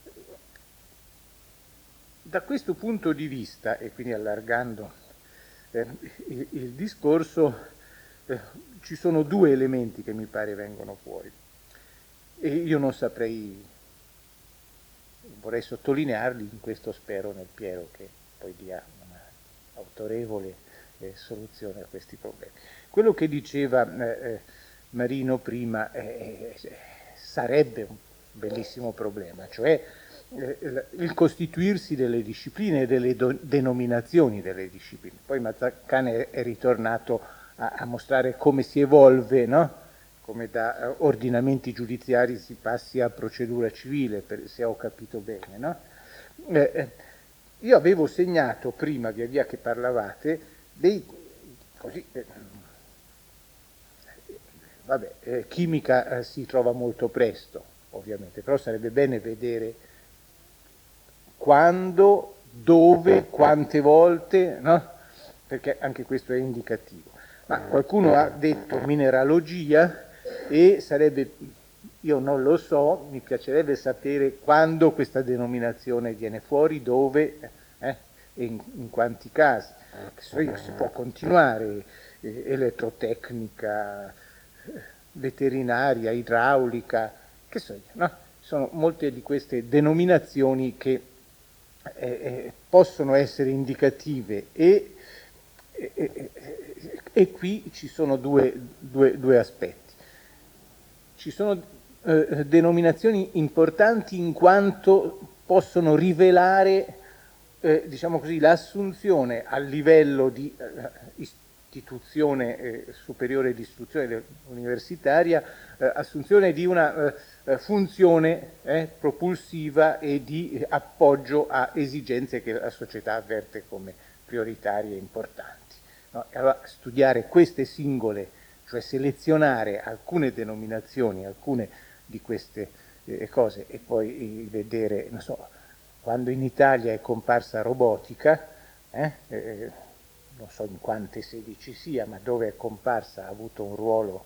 Da questo punto di vista, e quindi allargando il discorso, ci sono due elementi che mi pare vengono fuori e io non saprei, vorrei sottolinearli, in questo spero nel Piero che poi dia una autorevole soluzione a questi problemi. Quello che diceva Marino prima sarebbe un bellissimo problema, cioè il costituirsi delle discipline e delle denominazioni delle discipline. Poi Mazzacane è ritornato a mostrare come si evolve, no? Come da ordinamenti giudiziari si passi a procedura civile, se ho capito bene, no? Io avevo segnato prima, via via che parlavate, chimica si trova molto presto, ovviamente, però sarebbe bene vedere quando, dove, quante volte, no? Perché anche questo è indicativo. Ma qualcuno ha detto mineralogia e sarebbe, io non lo so, mi piacerebbe sapere quando questa denominazione viene fuori, dove e in quanti casi. Si può continuare, elettrotecnica, veterinaria, idraulica, che so io, no? Sono molte di queste denominazioni che possono essere indicative e qui ci sono due aspetti. Ci sono denominazioni importanti in quanto possono rivelare, diciamo così, l'assunzione a livello di istituzione superiore di istruzione universitaria, assunzione di una funzione propulsiva e di appoggio a esigenze che la società avverte come prioritarie e importanti. No? Allora, studiare queste singole, cioè selezionare alcune denominazioni, alcune di queste cose, e poi vedere, non so, quando in Italia è comparsa robotica, non so in quante sedi ci sia, ma dove è comparsa ha avuto un ruolo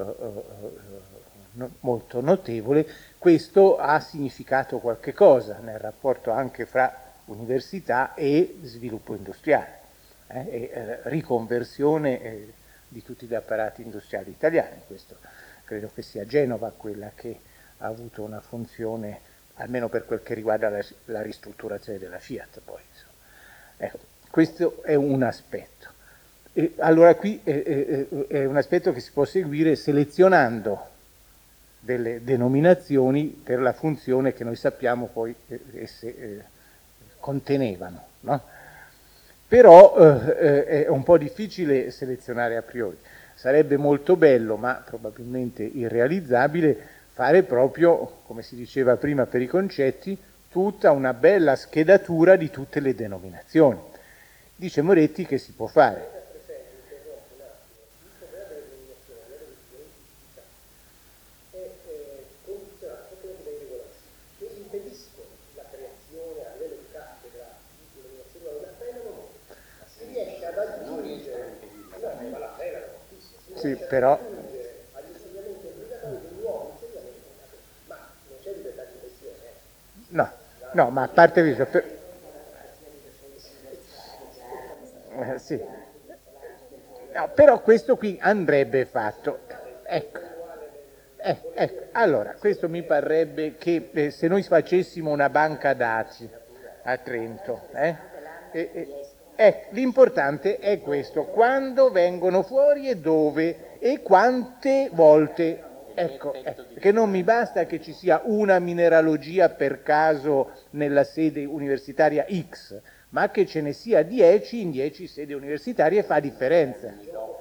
molto notevole. Questo ha significato qualche cosa nel rapporto anche fra università e sviluppo industriale, e riconversione di tutti gli apparati industriali italiani. Questo credo che sia Genova quella che ha avuto una funzione, almeno per quel che riguarda la ristrutturazione della Fiat. Poi, ecco, questo è un aspetto. E allora qui è un aspetto che si può seguire selezionando delle denominazioni per la funzione che noi sappiamo poi esse contenevano, no? Però è un po' difficile selezionare a priori. Sarebbe molto bello, ma probabilmente irrealizzabile, fare proprio, come si diceva prima per i concetti, tutta una bella schedatura di tutte le denominazioni. Dice Moretti che si può fare. Sì, però no, ma a parte questo, sì. No, però questo qui andrebbe fatto. Ecco. Allora, questo mi parrebbe che se noi facessimo una banca dati a Trento, l'importante è questo: quando vengono fuori e dove e quante volte. Ecco, che non mi basta che ci sia una mineralogia per caso nella sede universitaria X, ma che ce ne sia 10 in 10 sedi universitarie fa differenza.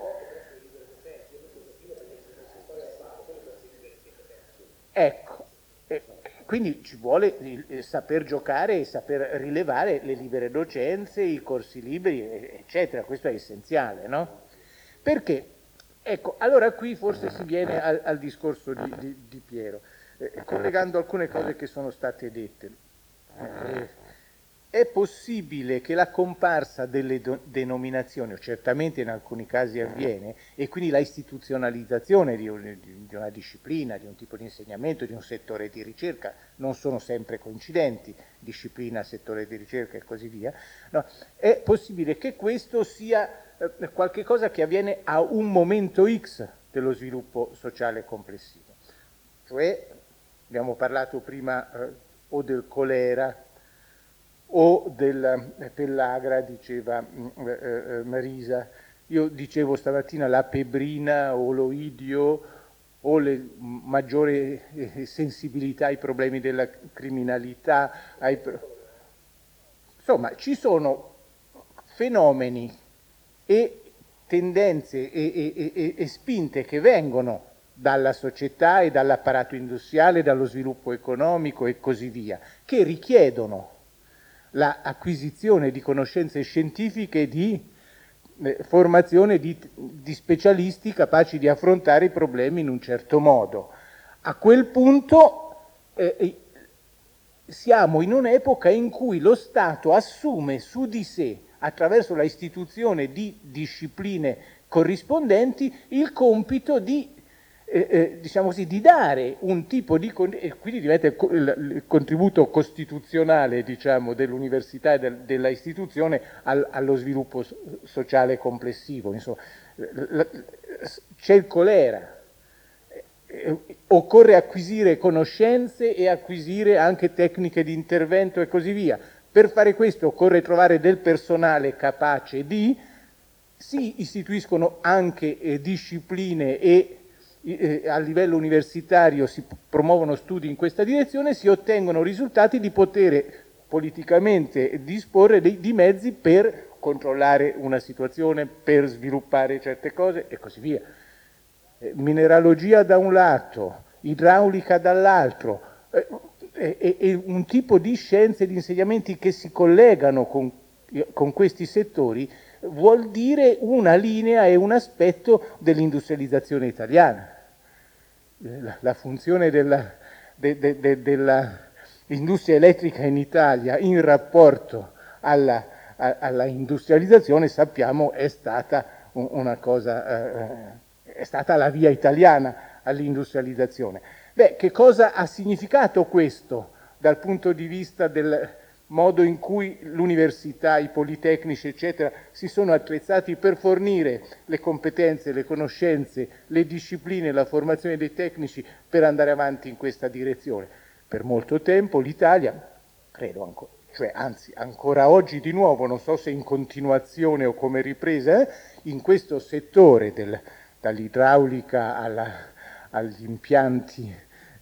Ecco, quindi ci vuole saper giocare e saper rilevare le libere docenze, i corsi liberi, eccetera. Questo è essenziale, no? Perché? Ecco, allora qui forse si viene al discorso di Piero, collegando alcune cose che sono state dette. È possibile che la comparsa delle denominazioni, o certamente in alcuni casi avviene, e quindi la istituzionalizzazione di una disciplina, di un tipo di insegnamento, di un settore di ricerca, non sono sempre coincidenti, disciplina, settore di ricerca e così via, no? È possibile che questo sia qualche cosa che avviene a un momento X dello sviluppo sociale complessivo. Cioè, abbiamo parlato prima o del colera, o della pellagra, diceva Marisa. Io dicevo stamattina la pebbrina o l'oidio o le maggiore sensibilità ai problemi della criminalità. Insomma, ci sono fenomeni e tendenze e spinte che vengono dalla società e dall'apparato industriale, dallo sviluppo economico e così via, che richiedono l'acquisizione di conoscenze scientifiche, di formazione di specialisti capaci di affrontare i problemi in un certo modo. A quel punto siamo in un'epoca in cui lo Stato assume su di sé, attraverso la istituzione di discipline corrispondenti, il compito di diciamo così, di dare un tipo di, e quindi diventa il contributo costituzionale, diciamo, dell'università e della istituzione allo sviluppo sociale complessivo. Insomma, c'è il colera, occorre acquisire conoscenze e acquisire anche tecniche di intervento e così via. Per fare questo occorre trovare del personale capace si istituiscono anche discipline e a livello universitario si promuovono studi in questa direzione, si ottengono risultati di poter politicamente disporre di mezzi per controllare una situazione, per sviluppare certe cose e così via. Mineralogia da un lato, idraulica dall'altro, e un tipo di scienze e di insegnamenti che si collegano con questi settori vuol dire una linea e un aspetto dell'industrializzazione italiana. La funzione dell'industria elettrica in Italia in rapporto alla industrializzazione, sappiamo, è stata una cosa, è stata la via italiana all'industrializzazione. Beh, che cosa ha significato questo dal punto di vista del modo in cui l'università, i politecnici, eccetera, si sono attrezzati per fornire le competenze, le conoscenze, le discipline, la formazione dei tecnici per andare avanti in questa direzione? Per molto tempo l'Italia, credo ancora, cioè anzi ancora oggi di nuovo, non so se in continuazione o come ripresa, in questo settore dall'idraulica agli impianti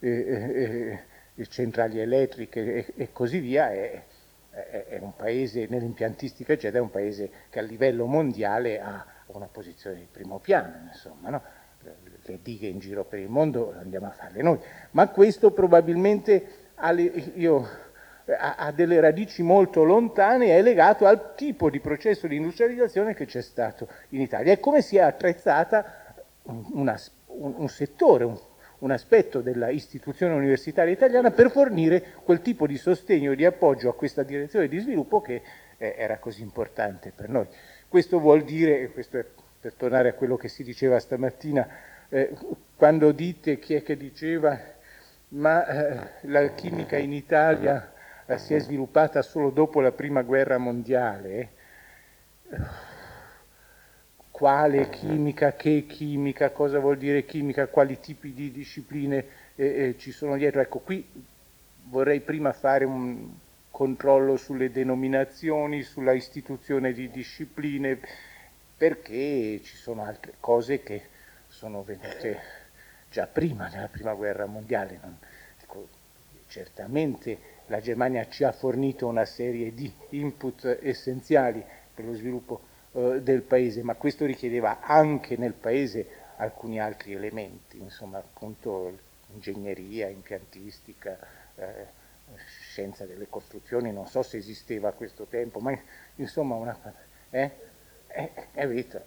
centrali elettriche e così via, è un paese, nell'impiantistica eccetera, è un paese che a livello mondiale ha una posizione di primo piano, insomma, no? Le dighe in giro per il mondo andiamo a farle noi, ma questo probabilmente ha delle radici molto lontane e è legato al tipo di processo di industrializzazione che c'è stato in Italia e come si è attrezzata un settore, un aspetto della istituzione universitaria italiana per fornire quel tipo di sostegno e di appoggio a questa direzione di sviluppo che era così importante per noi. Questo vuol dire, e questo è per tornare a quello che si diceva stamattina, quando dite, chi è che diceva, ma la chimica in Italia si è sviluppata solo dopo la Prima Guerra Mondiale, quale chimica, che chimica, cosa vuol dire chimica, quali tipi di discipline ci sono dietro. Ecco, qui vorrei prima fare un controllo sulle denominazioni, sulla istituzione di discipline, perché ci sono altre cose che sono venute già prima della Prima Guerra Mondiale. Certamente la Germania ci ha fornito una serie di input essenziali per lo sviluppo del paese, ma questo richiedeva anche nel paese alcuni altri elementi, insomma, appunto ingegneria, impiantistica, scienza delle costruzioni, non so se esisteva a questo tempo, ma insomma una cosa, capito?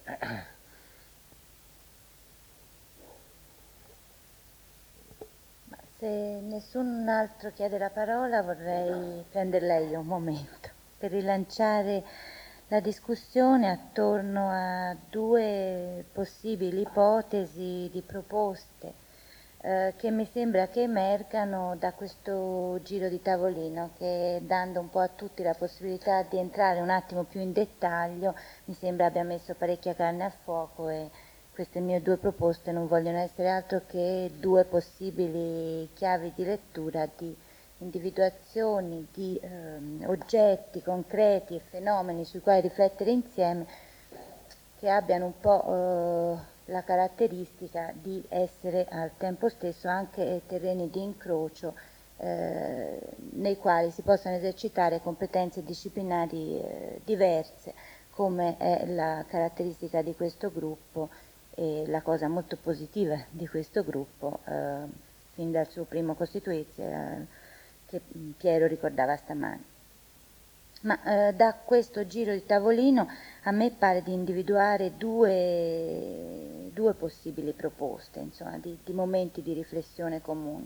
Se nessun altro chiede la parola vorrei prendere lei un momento per rilanciare la discussione attorno a due possibili ipotesi di proposte che mi sembra che emergano da questo giro di tavolino, che dando un po' a tutti la possibilità di entrare un attimo più in dettaglio mi sembra abbia messo parecchia carne al fuoco e queste mie due proposte non vogliono essere altro che due possibili chiavi di lettura di individuazioni di oggetti concreti e fenomeni sui quali riflettere insieme che abbiano un po' la caratteristica di essere al tempo stesso anche terreni di incrocio nei quali si possono esercitare competenze disciplinari diverse, come è la caratteristica di questo gruppo e la cosa molto positiva di questo gruppo fin dal suo primo costituirsi che Piero ricordava stamani. Ma da questo giro di tavolino a me pare di individuare due possibili proposte, insomma, di momenti di riflessione comuni.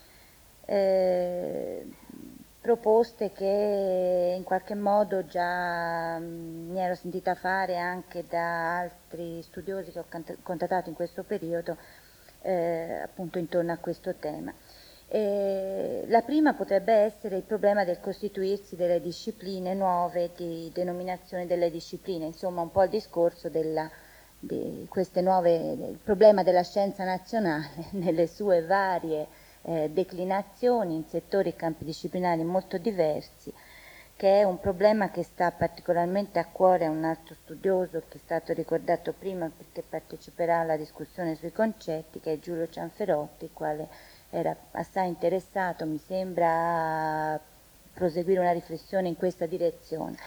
Proposte che in qualche modo già mi ero sentita fare anche da altri studiosi che ho contattato in questo periodo, appunto intorno a questo tema. La prima potrebbe essere il problema del costituirsi delle discipline nuove, di denominazione delle discipline, insomma un po' il discorso di queste nuove, il problema della scienza nazionale nelle sue varie declinazioni in settori e campi disciplinari molto diversi, che è un problema che sta particolarmente a cuore a un altro studioso che è stato ricordato prima perché parteciperà alla discussione sui concetti, che è Giulio Cianferotti, il quale era assai interessato, mi sembra, a proseguire una riflessione in questa direzione,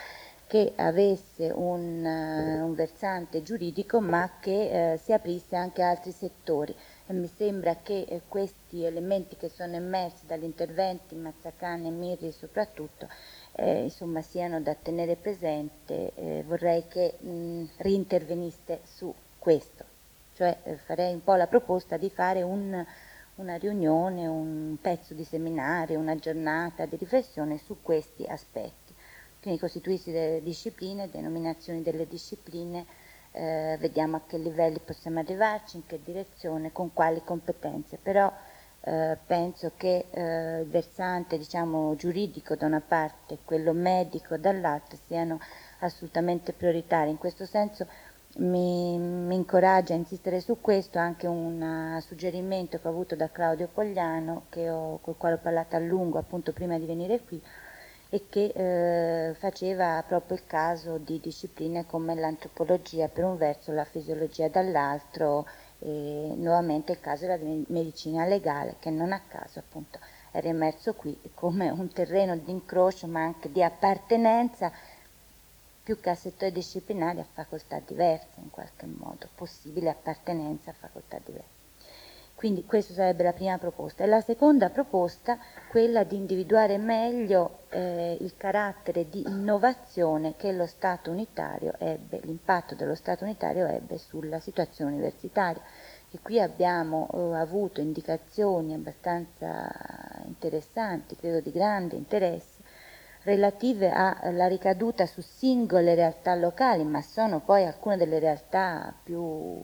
che avesse un versante giuridico, ma che si aprisse anche a altri settori. E mi sembra che questi elementi che sono emersi dagli interventi Mazzacane e Mirri soprattutto insomma, siano da tenere presente. Vorrei che rinterveniste su questo, cioè farei un po' la proposta di fare una riunione, un pezzo di seminario, una giornata di riflessione su questi aspetti. Quindi costituirsi delle discipline, denominazioni delle discipline, vediamo a che livelli possiamo arrivarci, in che direzione, con quali competenze, però penso che il versante diciamo, giuridico da una parte e quello medico dall'altra siano assolutamente prioritari. In questo senso mi incoraggia a insistere su questo anche un suggerimento che ho avuto da Claudio Pogliano, col quale ho parlato a lungo appunto prima di venire qui, e che faceva proprio il caso di discipline come l'antropologia per un verso, la fisiologia dall'altro, e nuovamente il caso della medicina legale, che non a caso appunto era emerso qui come un terreno di incrocio ma anche di appartenenza più che a settori disciplinari a facoltà diverse in qualche modo, possibile appartenenza a facoltà diverse. Quindi questa sarebbe la prima proposta. E la seconda proposta, quella di individuare meglio il carattere di innovazione che lo Stato unitario ebbe, l'impatto dello Stato unitario ebbe sulla situazione universitaria. E qui abbiamo avuto indicazioni abbastanza interessanti, credo di grande interesse, relative alla ricaduta su singole realtà locali, ma sono poi alcune delle realtà più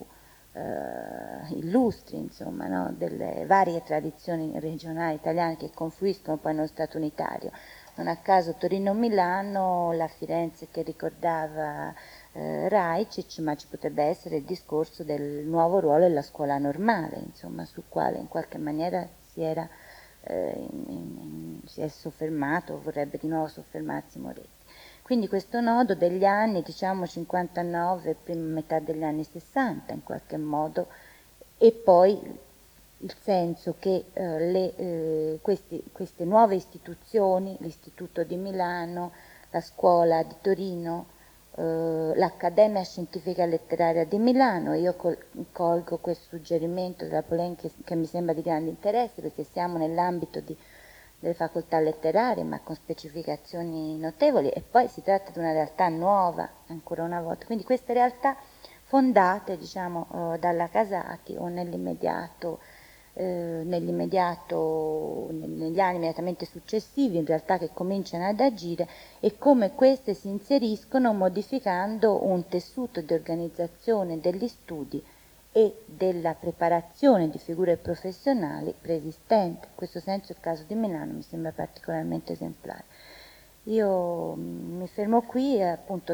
illustri, insomma, no? Delle varie tradizioni regionali italiane che confluiscono poi nello Stato unitario. Non a caso Torino-Milano, la Firenze che ricordava Raicic, ma ci potrebbe essere il discorso del nuovo ruolo della scuola normale, insomma, sul quale in qualche maniera si è soffermato, vorrebbe di nuovo soffermarsi Moretti. Quindi questo nodo degli anni, diciamo 59, prima metà degli anni 60 in qualche modo, e poi il senso che queste nuove istituzioni, l'Istituto di Milano, la Scuola di Torino, l'Accademia Scientifica Letteraria di Milano, io colgo questo suggerimento della Polenchi che mi sembra di grande interesse perché siamo nell'ambito delle facoltà letterarie ma con specificazioni notevoli, e poi si tratta di una realtà nuova ancora una volta, quindi queste realtà fondate diciamo dalla Casati o nell'immediato negli anni immediatamente successivi, in realtà che cominciano ad agire, e come queste si inseriscono modificando un tessuto di organizzazione degli studi e della preparazione di figure professionali preesistente. In questo senso il caso di Milano mi sembra particolarmente esemplare. Io mi fermo qui appunto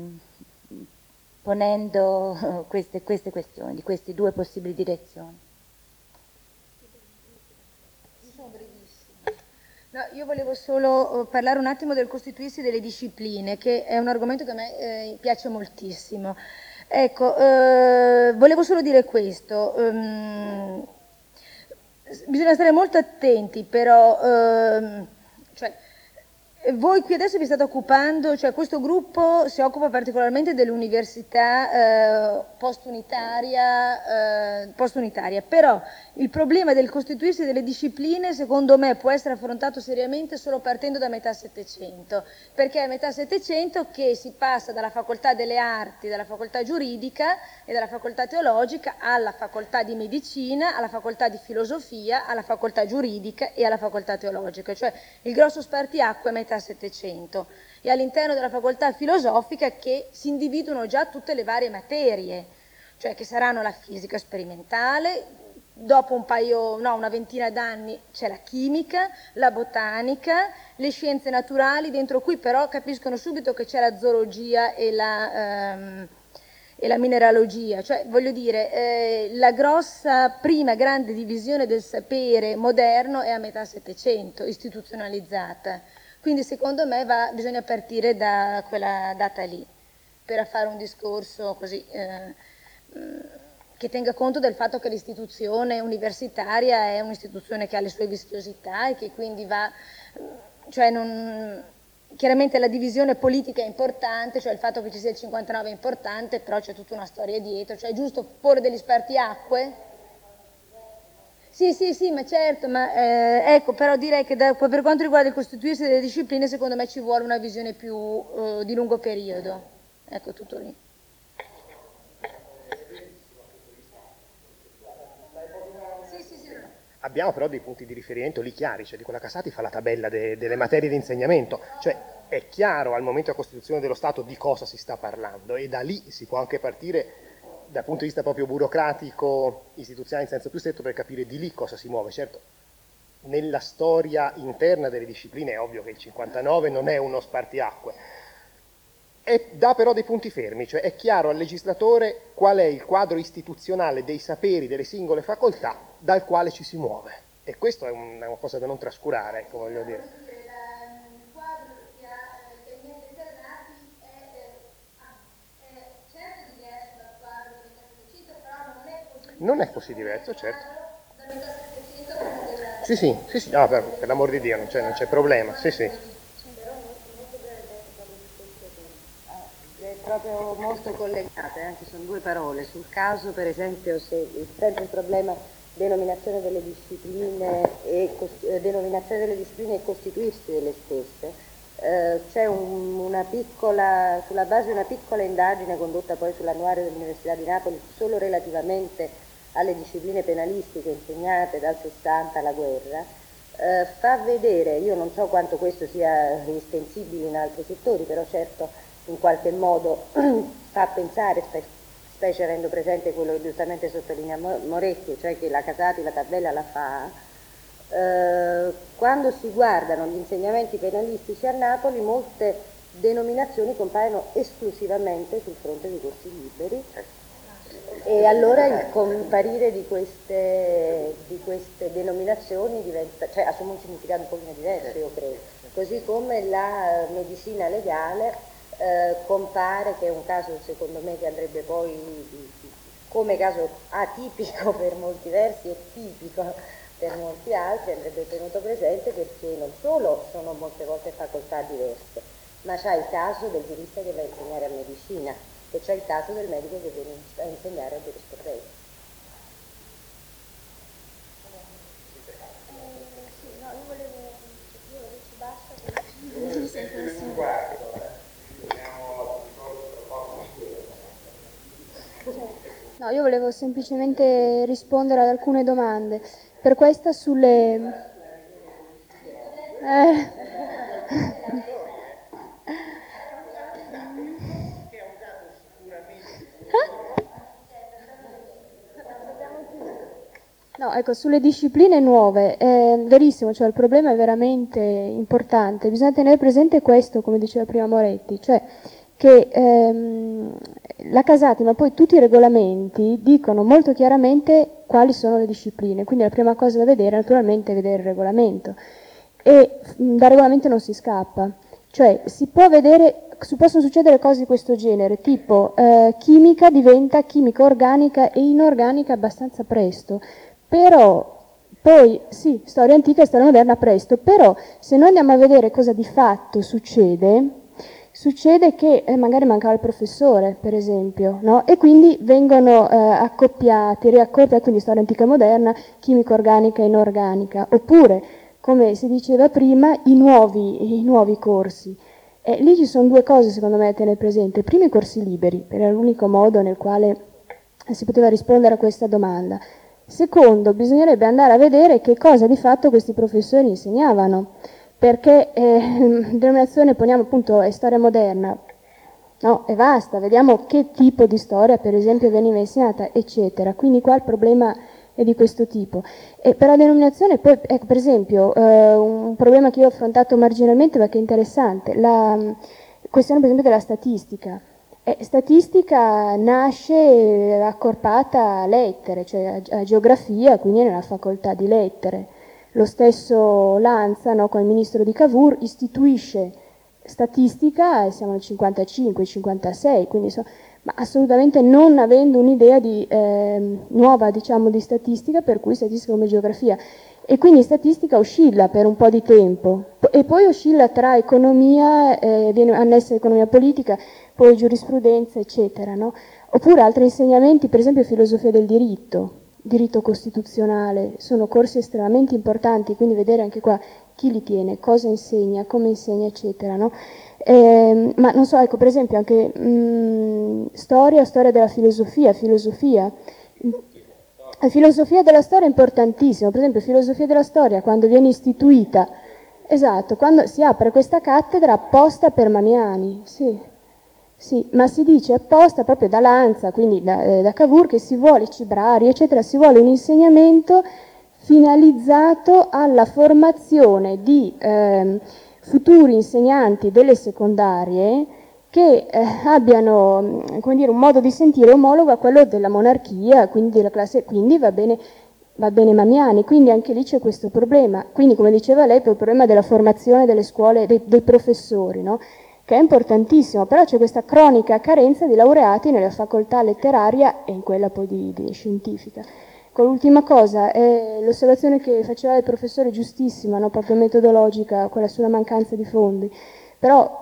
ponendo queste questioni, di queste due possibili direzioni. No, io volevo solo parlare un attimo del costituirsi delle discipline, che è un argomento che a me piace moltissimo. Ecco, volevo solo dire questo. Bisogna stare molto attenti, però, cioè, voi qui adesso vi state occupando, cioè questo gruppo si occupa particolarmente dell'università post-unitaria, però il problema del costituirsi delle discipline secondo me può essere affrontato seriamente solo partendo da metà Settecento, perché è a metà Settecento che si passa dalla facoltà delle arti, dalla facoltà giuridica e dalla facoltà teologica alla facoltà di medicina, alla facoltà di filosofia, alla facoltà giuridica e alla facoltà teologica, cioè il grosso spartiacque è metà Settecento, e all'interno della facoltà filosofica che si individuano già tutte le varie materie, cioè che saranno la fisica sperimentale, dopo una ventina d'anni c'è la chimica, la botanica, le scienze naturali, dentro cui però capiscono subito che c'è la zoologia e la mineralogia, cioè voglio dire, la prima grande divisione del sapere moderno è a metà Settecento, istituzionalizzata. Quindi secondo me bisogna partire da quella data lì per fare un discorso così che tenga conto del fatto che l'istituzione universitaria è un'istituzione che ha le sue vistosità e che quindi chiaramente la divisione politica è importante, cioè il fatto che ci sia il 59 è importante, però c'è tutta una storia dietro, cioè è giusto porre degli spartiacque? Sì, ma certo, ma ecco, però direi che per quanto riguarda il costituirsi delle discipline, secondo me ci vuole una visione più di lungo periodo. Ecco, tutto lì. Abbiamo però dei punti di riferimento lì chiari, cioè Nicola Casati fa la tabella delle materie di insegnamento, cioè è chiaro al momento della Costituzione dello Stato di cosa si sta parlando e da lì si può anche partire dal punto di vista proprio burocratico, istituzionale in senso più stretto, per capire di lì cosa si muove. Certo, nella storia interna delle discipline è ovvio che il 59 non è uno spartiacque, dà però dei punti fermi, cioè è chiaro al legislatore qual è il quadro istituzionale dei saperi delle singole facoltà dal quale ci si muove, e questo è una cosa da non trascurare, ecco, voglio dire. Non è così diverso, certo. Sì, no, per l'amor di Dio, non c'è problema, sì. È proprio molto collegate, anche sono due parole. Sul caso, per esempio, se sempre il problema denominazione delle discipline e costituirsi delle stesse, c'è sulla base di una piccola indagine condotta poi sull'annuario dell'Università di Napoli solo relativamente alle discipline penalistiche insegnate dal 60 alla guerra, fa vedere, io non so quanto questo sia estensibile in altri settori, però certo in qualche modo fa pensare, specie avendo presente quello che giustamente sottolinea Moretti, cioè che la Casati la tabella la fa, quando si guardano gli insegnamenti penalistici a Napoli molte denominazioni compaiono esclusivamente sul fronte dei corsi liberi, e allora il comparire di queste denominazioni assume un significato un pochino diverso, io credo, così come la medicina legale compare, che è un caso secondo me che andrebbe poi come caso atipico per molti versi e tipico per molti altri, andrebbe tenuto presente, perché non solo sono molte volte facoltà diverse, ma c'è il caso del giurista che va a insegnare a medicina e c'è il caso del medico che viene a insegnare a giurisprudenza. No, io volevo semplicemente rispondere ad alcune domande. Per questa sulle... No, ecco, sulle discipline nuove, è verissimo, cioè il problema è veramente importante. Bisogna tenere presente questo, come diceva prima Moretti, cioè che la Casati, ma poi tutti i regolamenti dicono molto chiaramente quali sono le discipline, quindi la prima cosa da vedere naturalmente è vedere il regolamento, e dal regolamento non si scappa, cioè si possono succedere cose di questo genere, tipo chimica diventa chimica organica e inorganica abbastanza presto, però poi sì, storia antica e storia moderna presto, però se noi andiamo a vedere cosa di fatto succede che magari mancava il professore, per esempio, no? E quindi vengono accoppiati, riaccorti, quindi storia antica e moderna, chimica organica e inorganica, oppure, come si diceva prima, i nuovi corsi. Lì ci sono due cose secondo me da tenere presente. Primo, i corsi liberi, era l'unico modo nel quale si poteva rispondere a questa domanda. Secondo, bisognerebbe andare a vedere che cosa di fatto questi professori insegnavano, perché denominazione, poniamo appunto, è storia moderna, no, e basta, vediamo che tipo di storia per esempio veniva insegnata, eccetera. Quindi qua il problema è di questo tipo. E per la denominazione poi, ecco, per esempio, un problema che io ho affrontato marginalmente ma che è interessante, la questione per esempio della statistica. Statistica nasce accorpata a lettere, cioè a geografia, quindi nella facoltà di lettere. Lo stesso Lanza, no, con il ministro di Cavour, istituisce statistica, e siamo nel 55, 56, quindi ma assolutamente non avendo un'idea nuova, diciamo, di statistica, per cui statistica come geografia. E quindi statistica oscilla per un po' di tempo e poi oscilla tra economia, viene annessa economia politica, poi giurisprudenza, eccetera, no? Oppure altri insegnamenti, per esempio filosofia del diritto costituzionale, sono corsi estremamente importanti, quindi vedere anche qua chi li tiene, cosa insegna, come insegna, eccetera, no? Ma non so, ecco, per esempio anche storia della filosofia. La filosofia della storia è importantissima, per esempio filosofia della storia quando viene istituita, esatto, quando si apre questa cattedra apposta per Mamiani, sì, ma si dice apposta proprio da Lanza, quindi da Cavour, che si vuole Cibrari, eccetera, si vuole un insegnamento finalizzato alla formazione di futuri insegnanti delle secondarie che abbiano, come dire, un modo di sentire omologo a quello della monarchia, quindi della classe, quindi va bene Mamiani, quindi anche lì c'è questo problema, quindi come diceva lei, per il problema della formazione delle scuole, dei professori, no? Che è importantissimo, però c'è questa cronica carenza di laureati nella facoltà letteraria e in quella poi di scientifica. Con l'ultima cosa, l'osservazione che faceva il professore giustissima, no? Proprio metodologica, quella sulla mancanza di fondi, però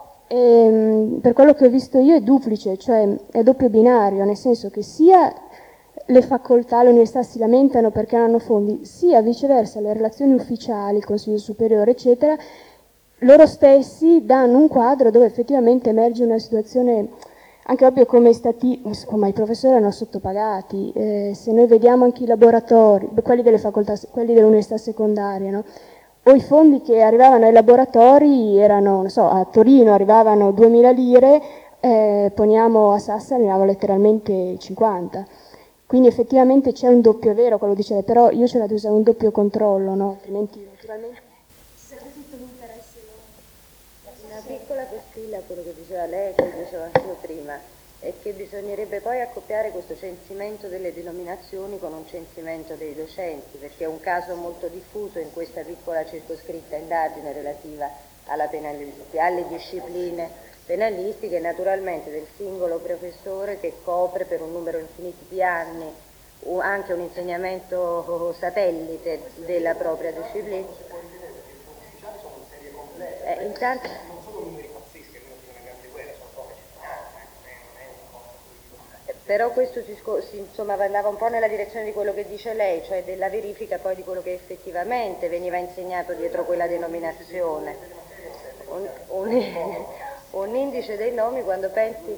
per quello che ho visto io è duplice, cioè è doppio binario, nel senso che sia le facoltà, le università si lamentano perché non hanno fondi, sia viceversa le relazioni ufficiali, il Consiglio Superiore, eccetera, loro stessi danno un quadro dove effettivamente emerge una situazione, anche proprio come i professori erano sottopagati, se noi vediamo anche i laboratori, quelli delle facoltà, quelli dell'università secondaria, no? O i fondi che arrivavano ai laboratori erano, non so, a Torino arrivavano 2.000 lire, poniamo a Sassari arrivavano letteralmente 50. Quindi effettivamente c'è un doppio, vero quello dice lei, però io ce l'ho da usare un doppio controllo, no? Altrimenti naturalmente serve tutto l'interesse. Una piccola postilla a quello che diceva lei e che dicevo anche prima, è che bisognerebbe poi accoppiare questo censimento delle denominazioni con un censimento dei docenti, perché è un caso molto diffuso in questa piccola circoscritta indagine relativa alle discipline penalistiche e naturalmente del singolo professore che copre per un numero infinito di anni anche un insegnamento satellite della propria disciplina. Intanto però questo insomma andava un po' nella direzione di quello che dice lei, cioè della verifica poi di quello che effettivamente veniva insegnato dietro quella denominazione. Un indice dei nomi quando pensi...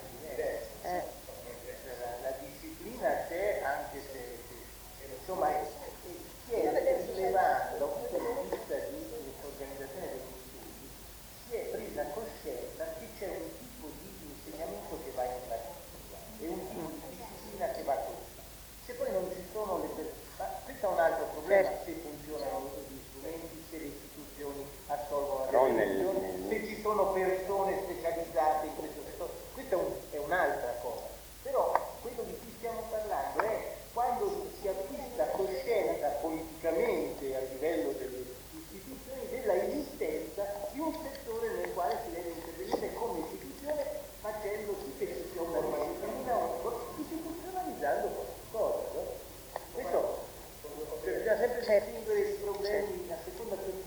La disciplina c'è anche se insomma si è rilevato da un punto di vista di organizzazione degli studi, si è presa coscienza che c'è un tipo di insegnamento che va in pratica e un tipo di disciplina che va così. Se poi non ci sono le persone, questo è un altro problema, se funzionano gli strumenti, se le istituzioni assolvono le funzioni, se ci sono persone specializzate in questo settore, questa è un'altra cosa. Però quello di cui stiamo parlando è quando si acquista coscienza politicamente a livello delle istituzioni della esistenza di un settore nel quale si deve intervenire come istituzione, facendo sì che ci sia una disciplina, istituzionalizzando queste cose. No? Questo bisogna sempre distinguere i problemi a seconda che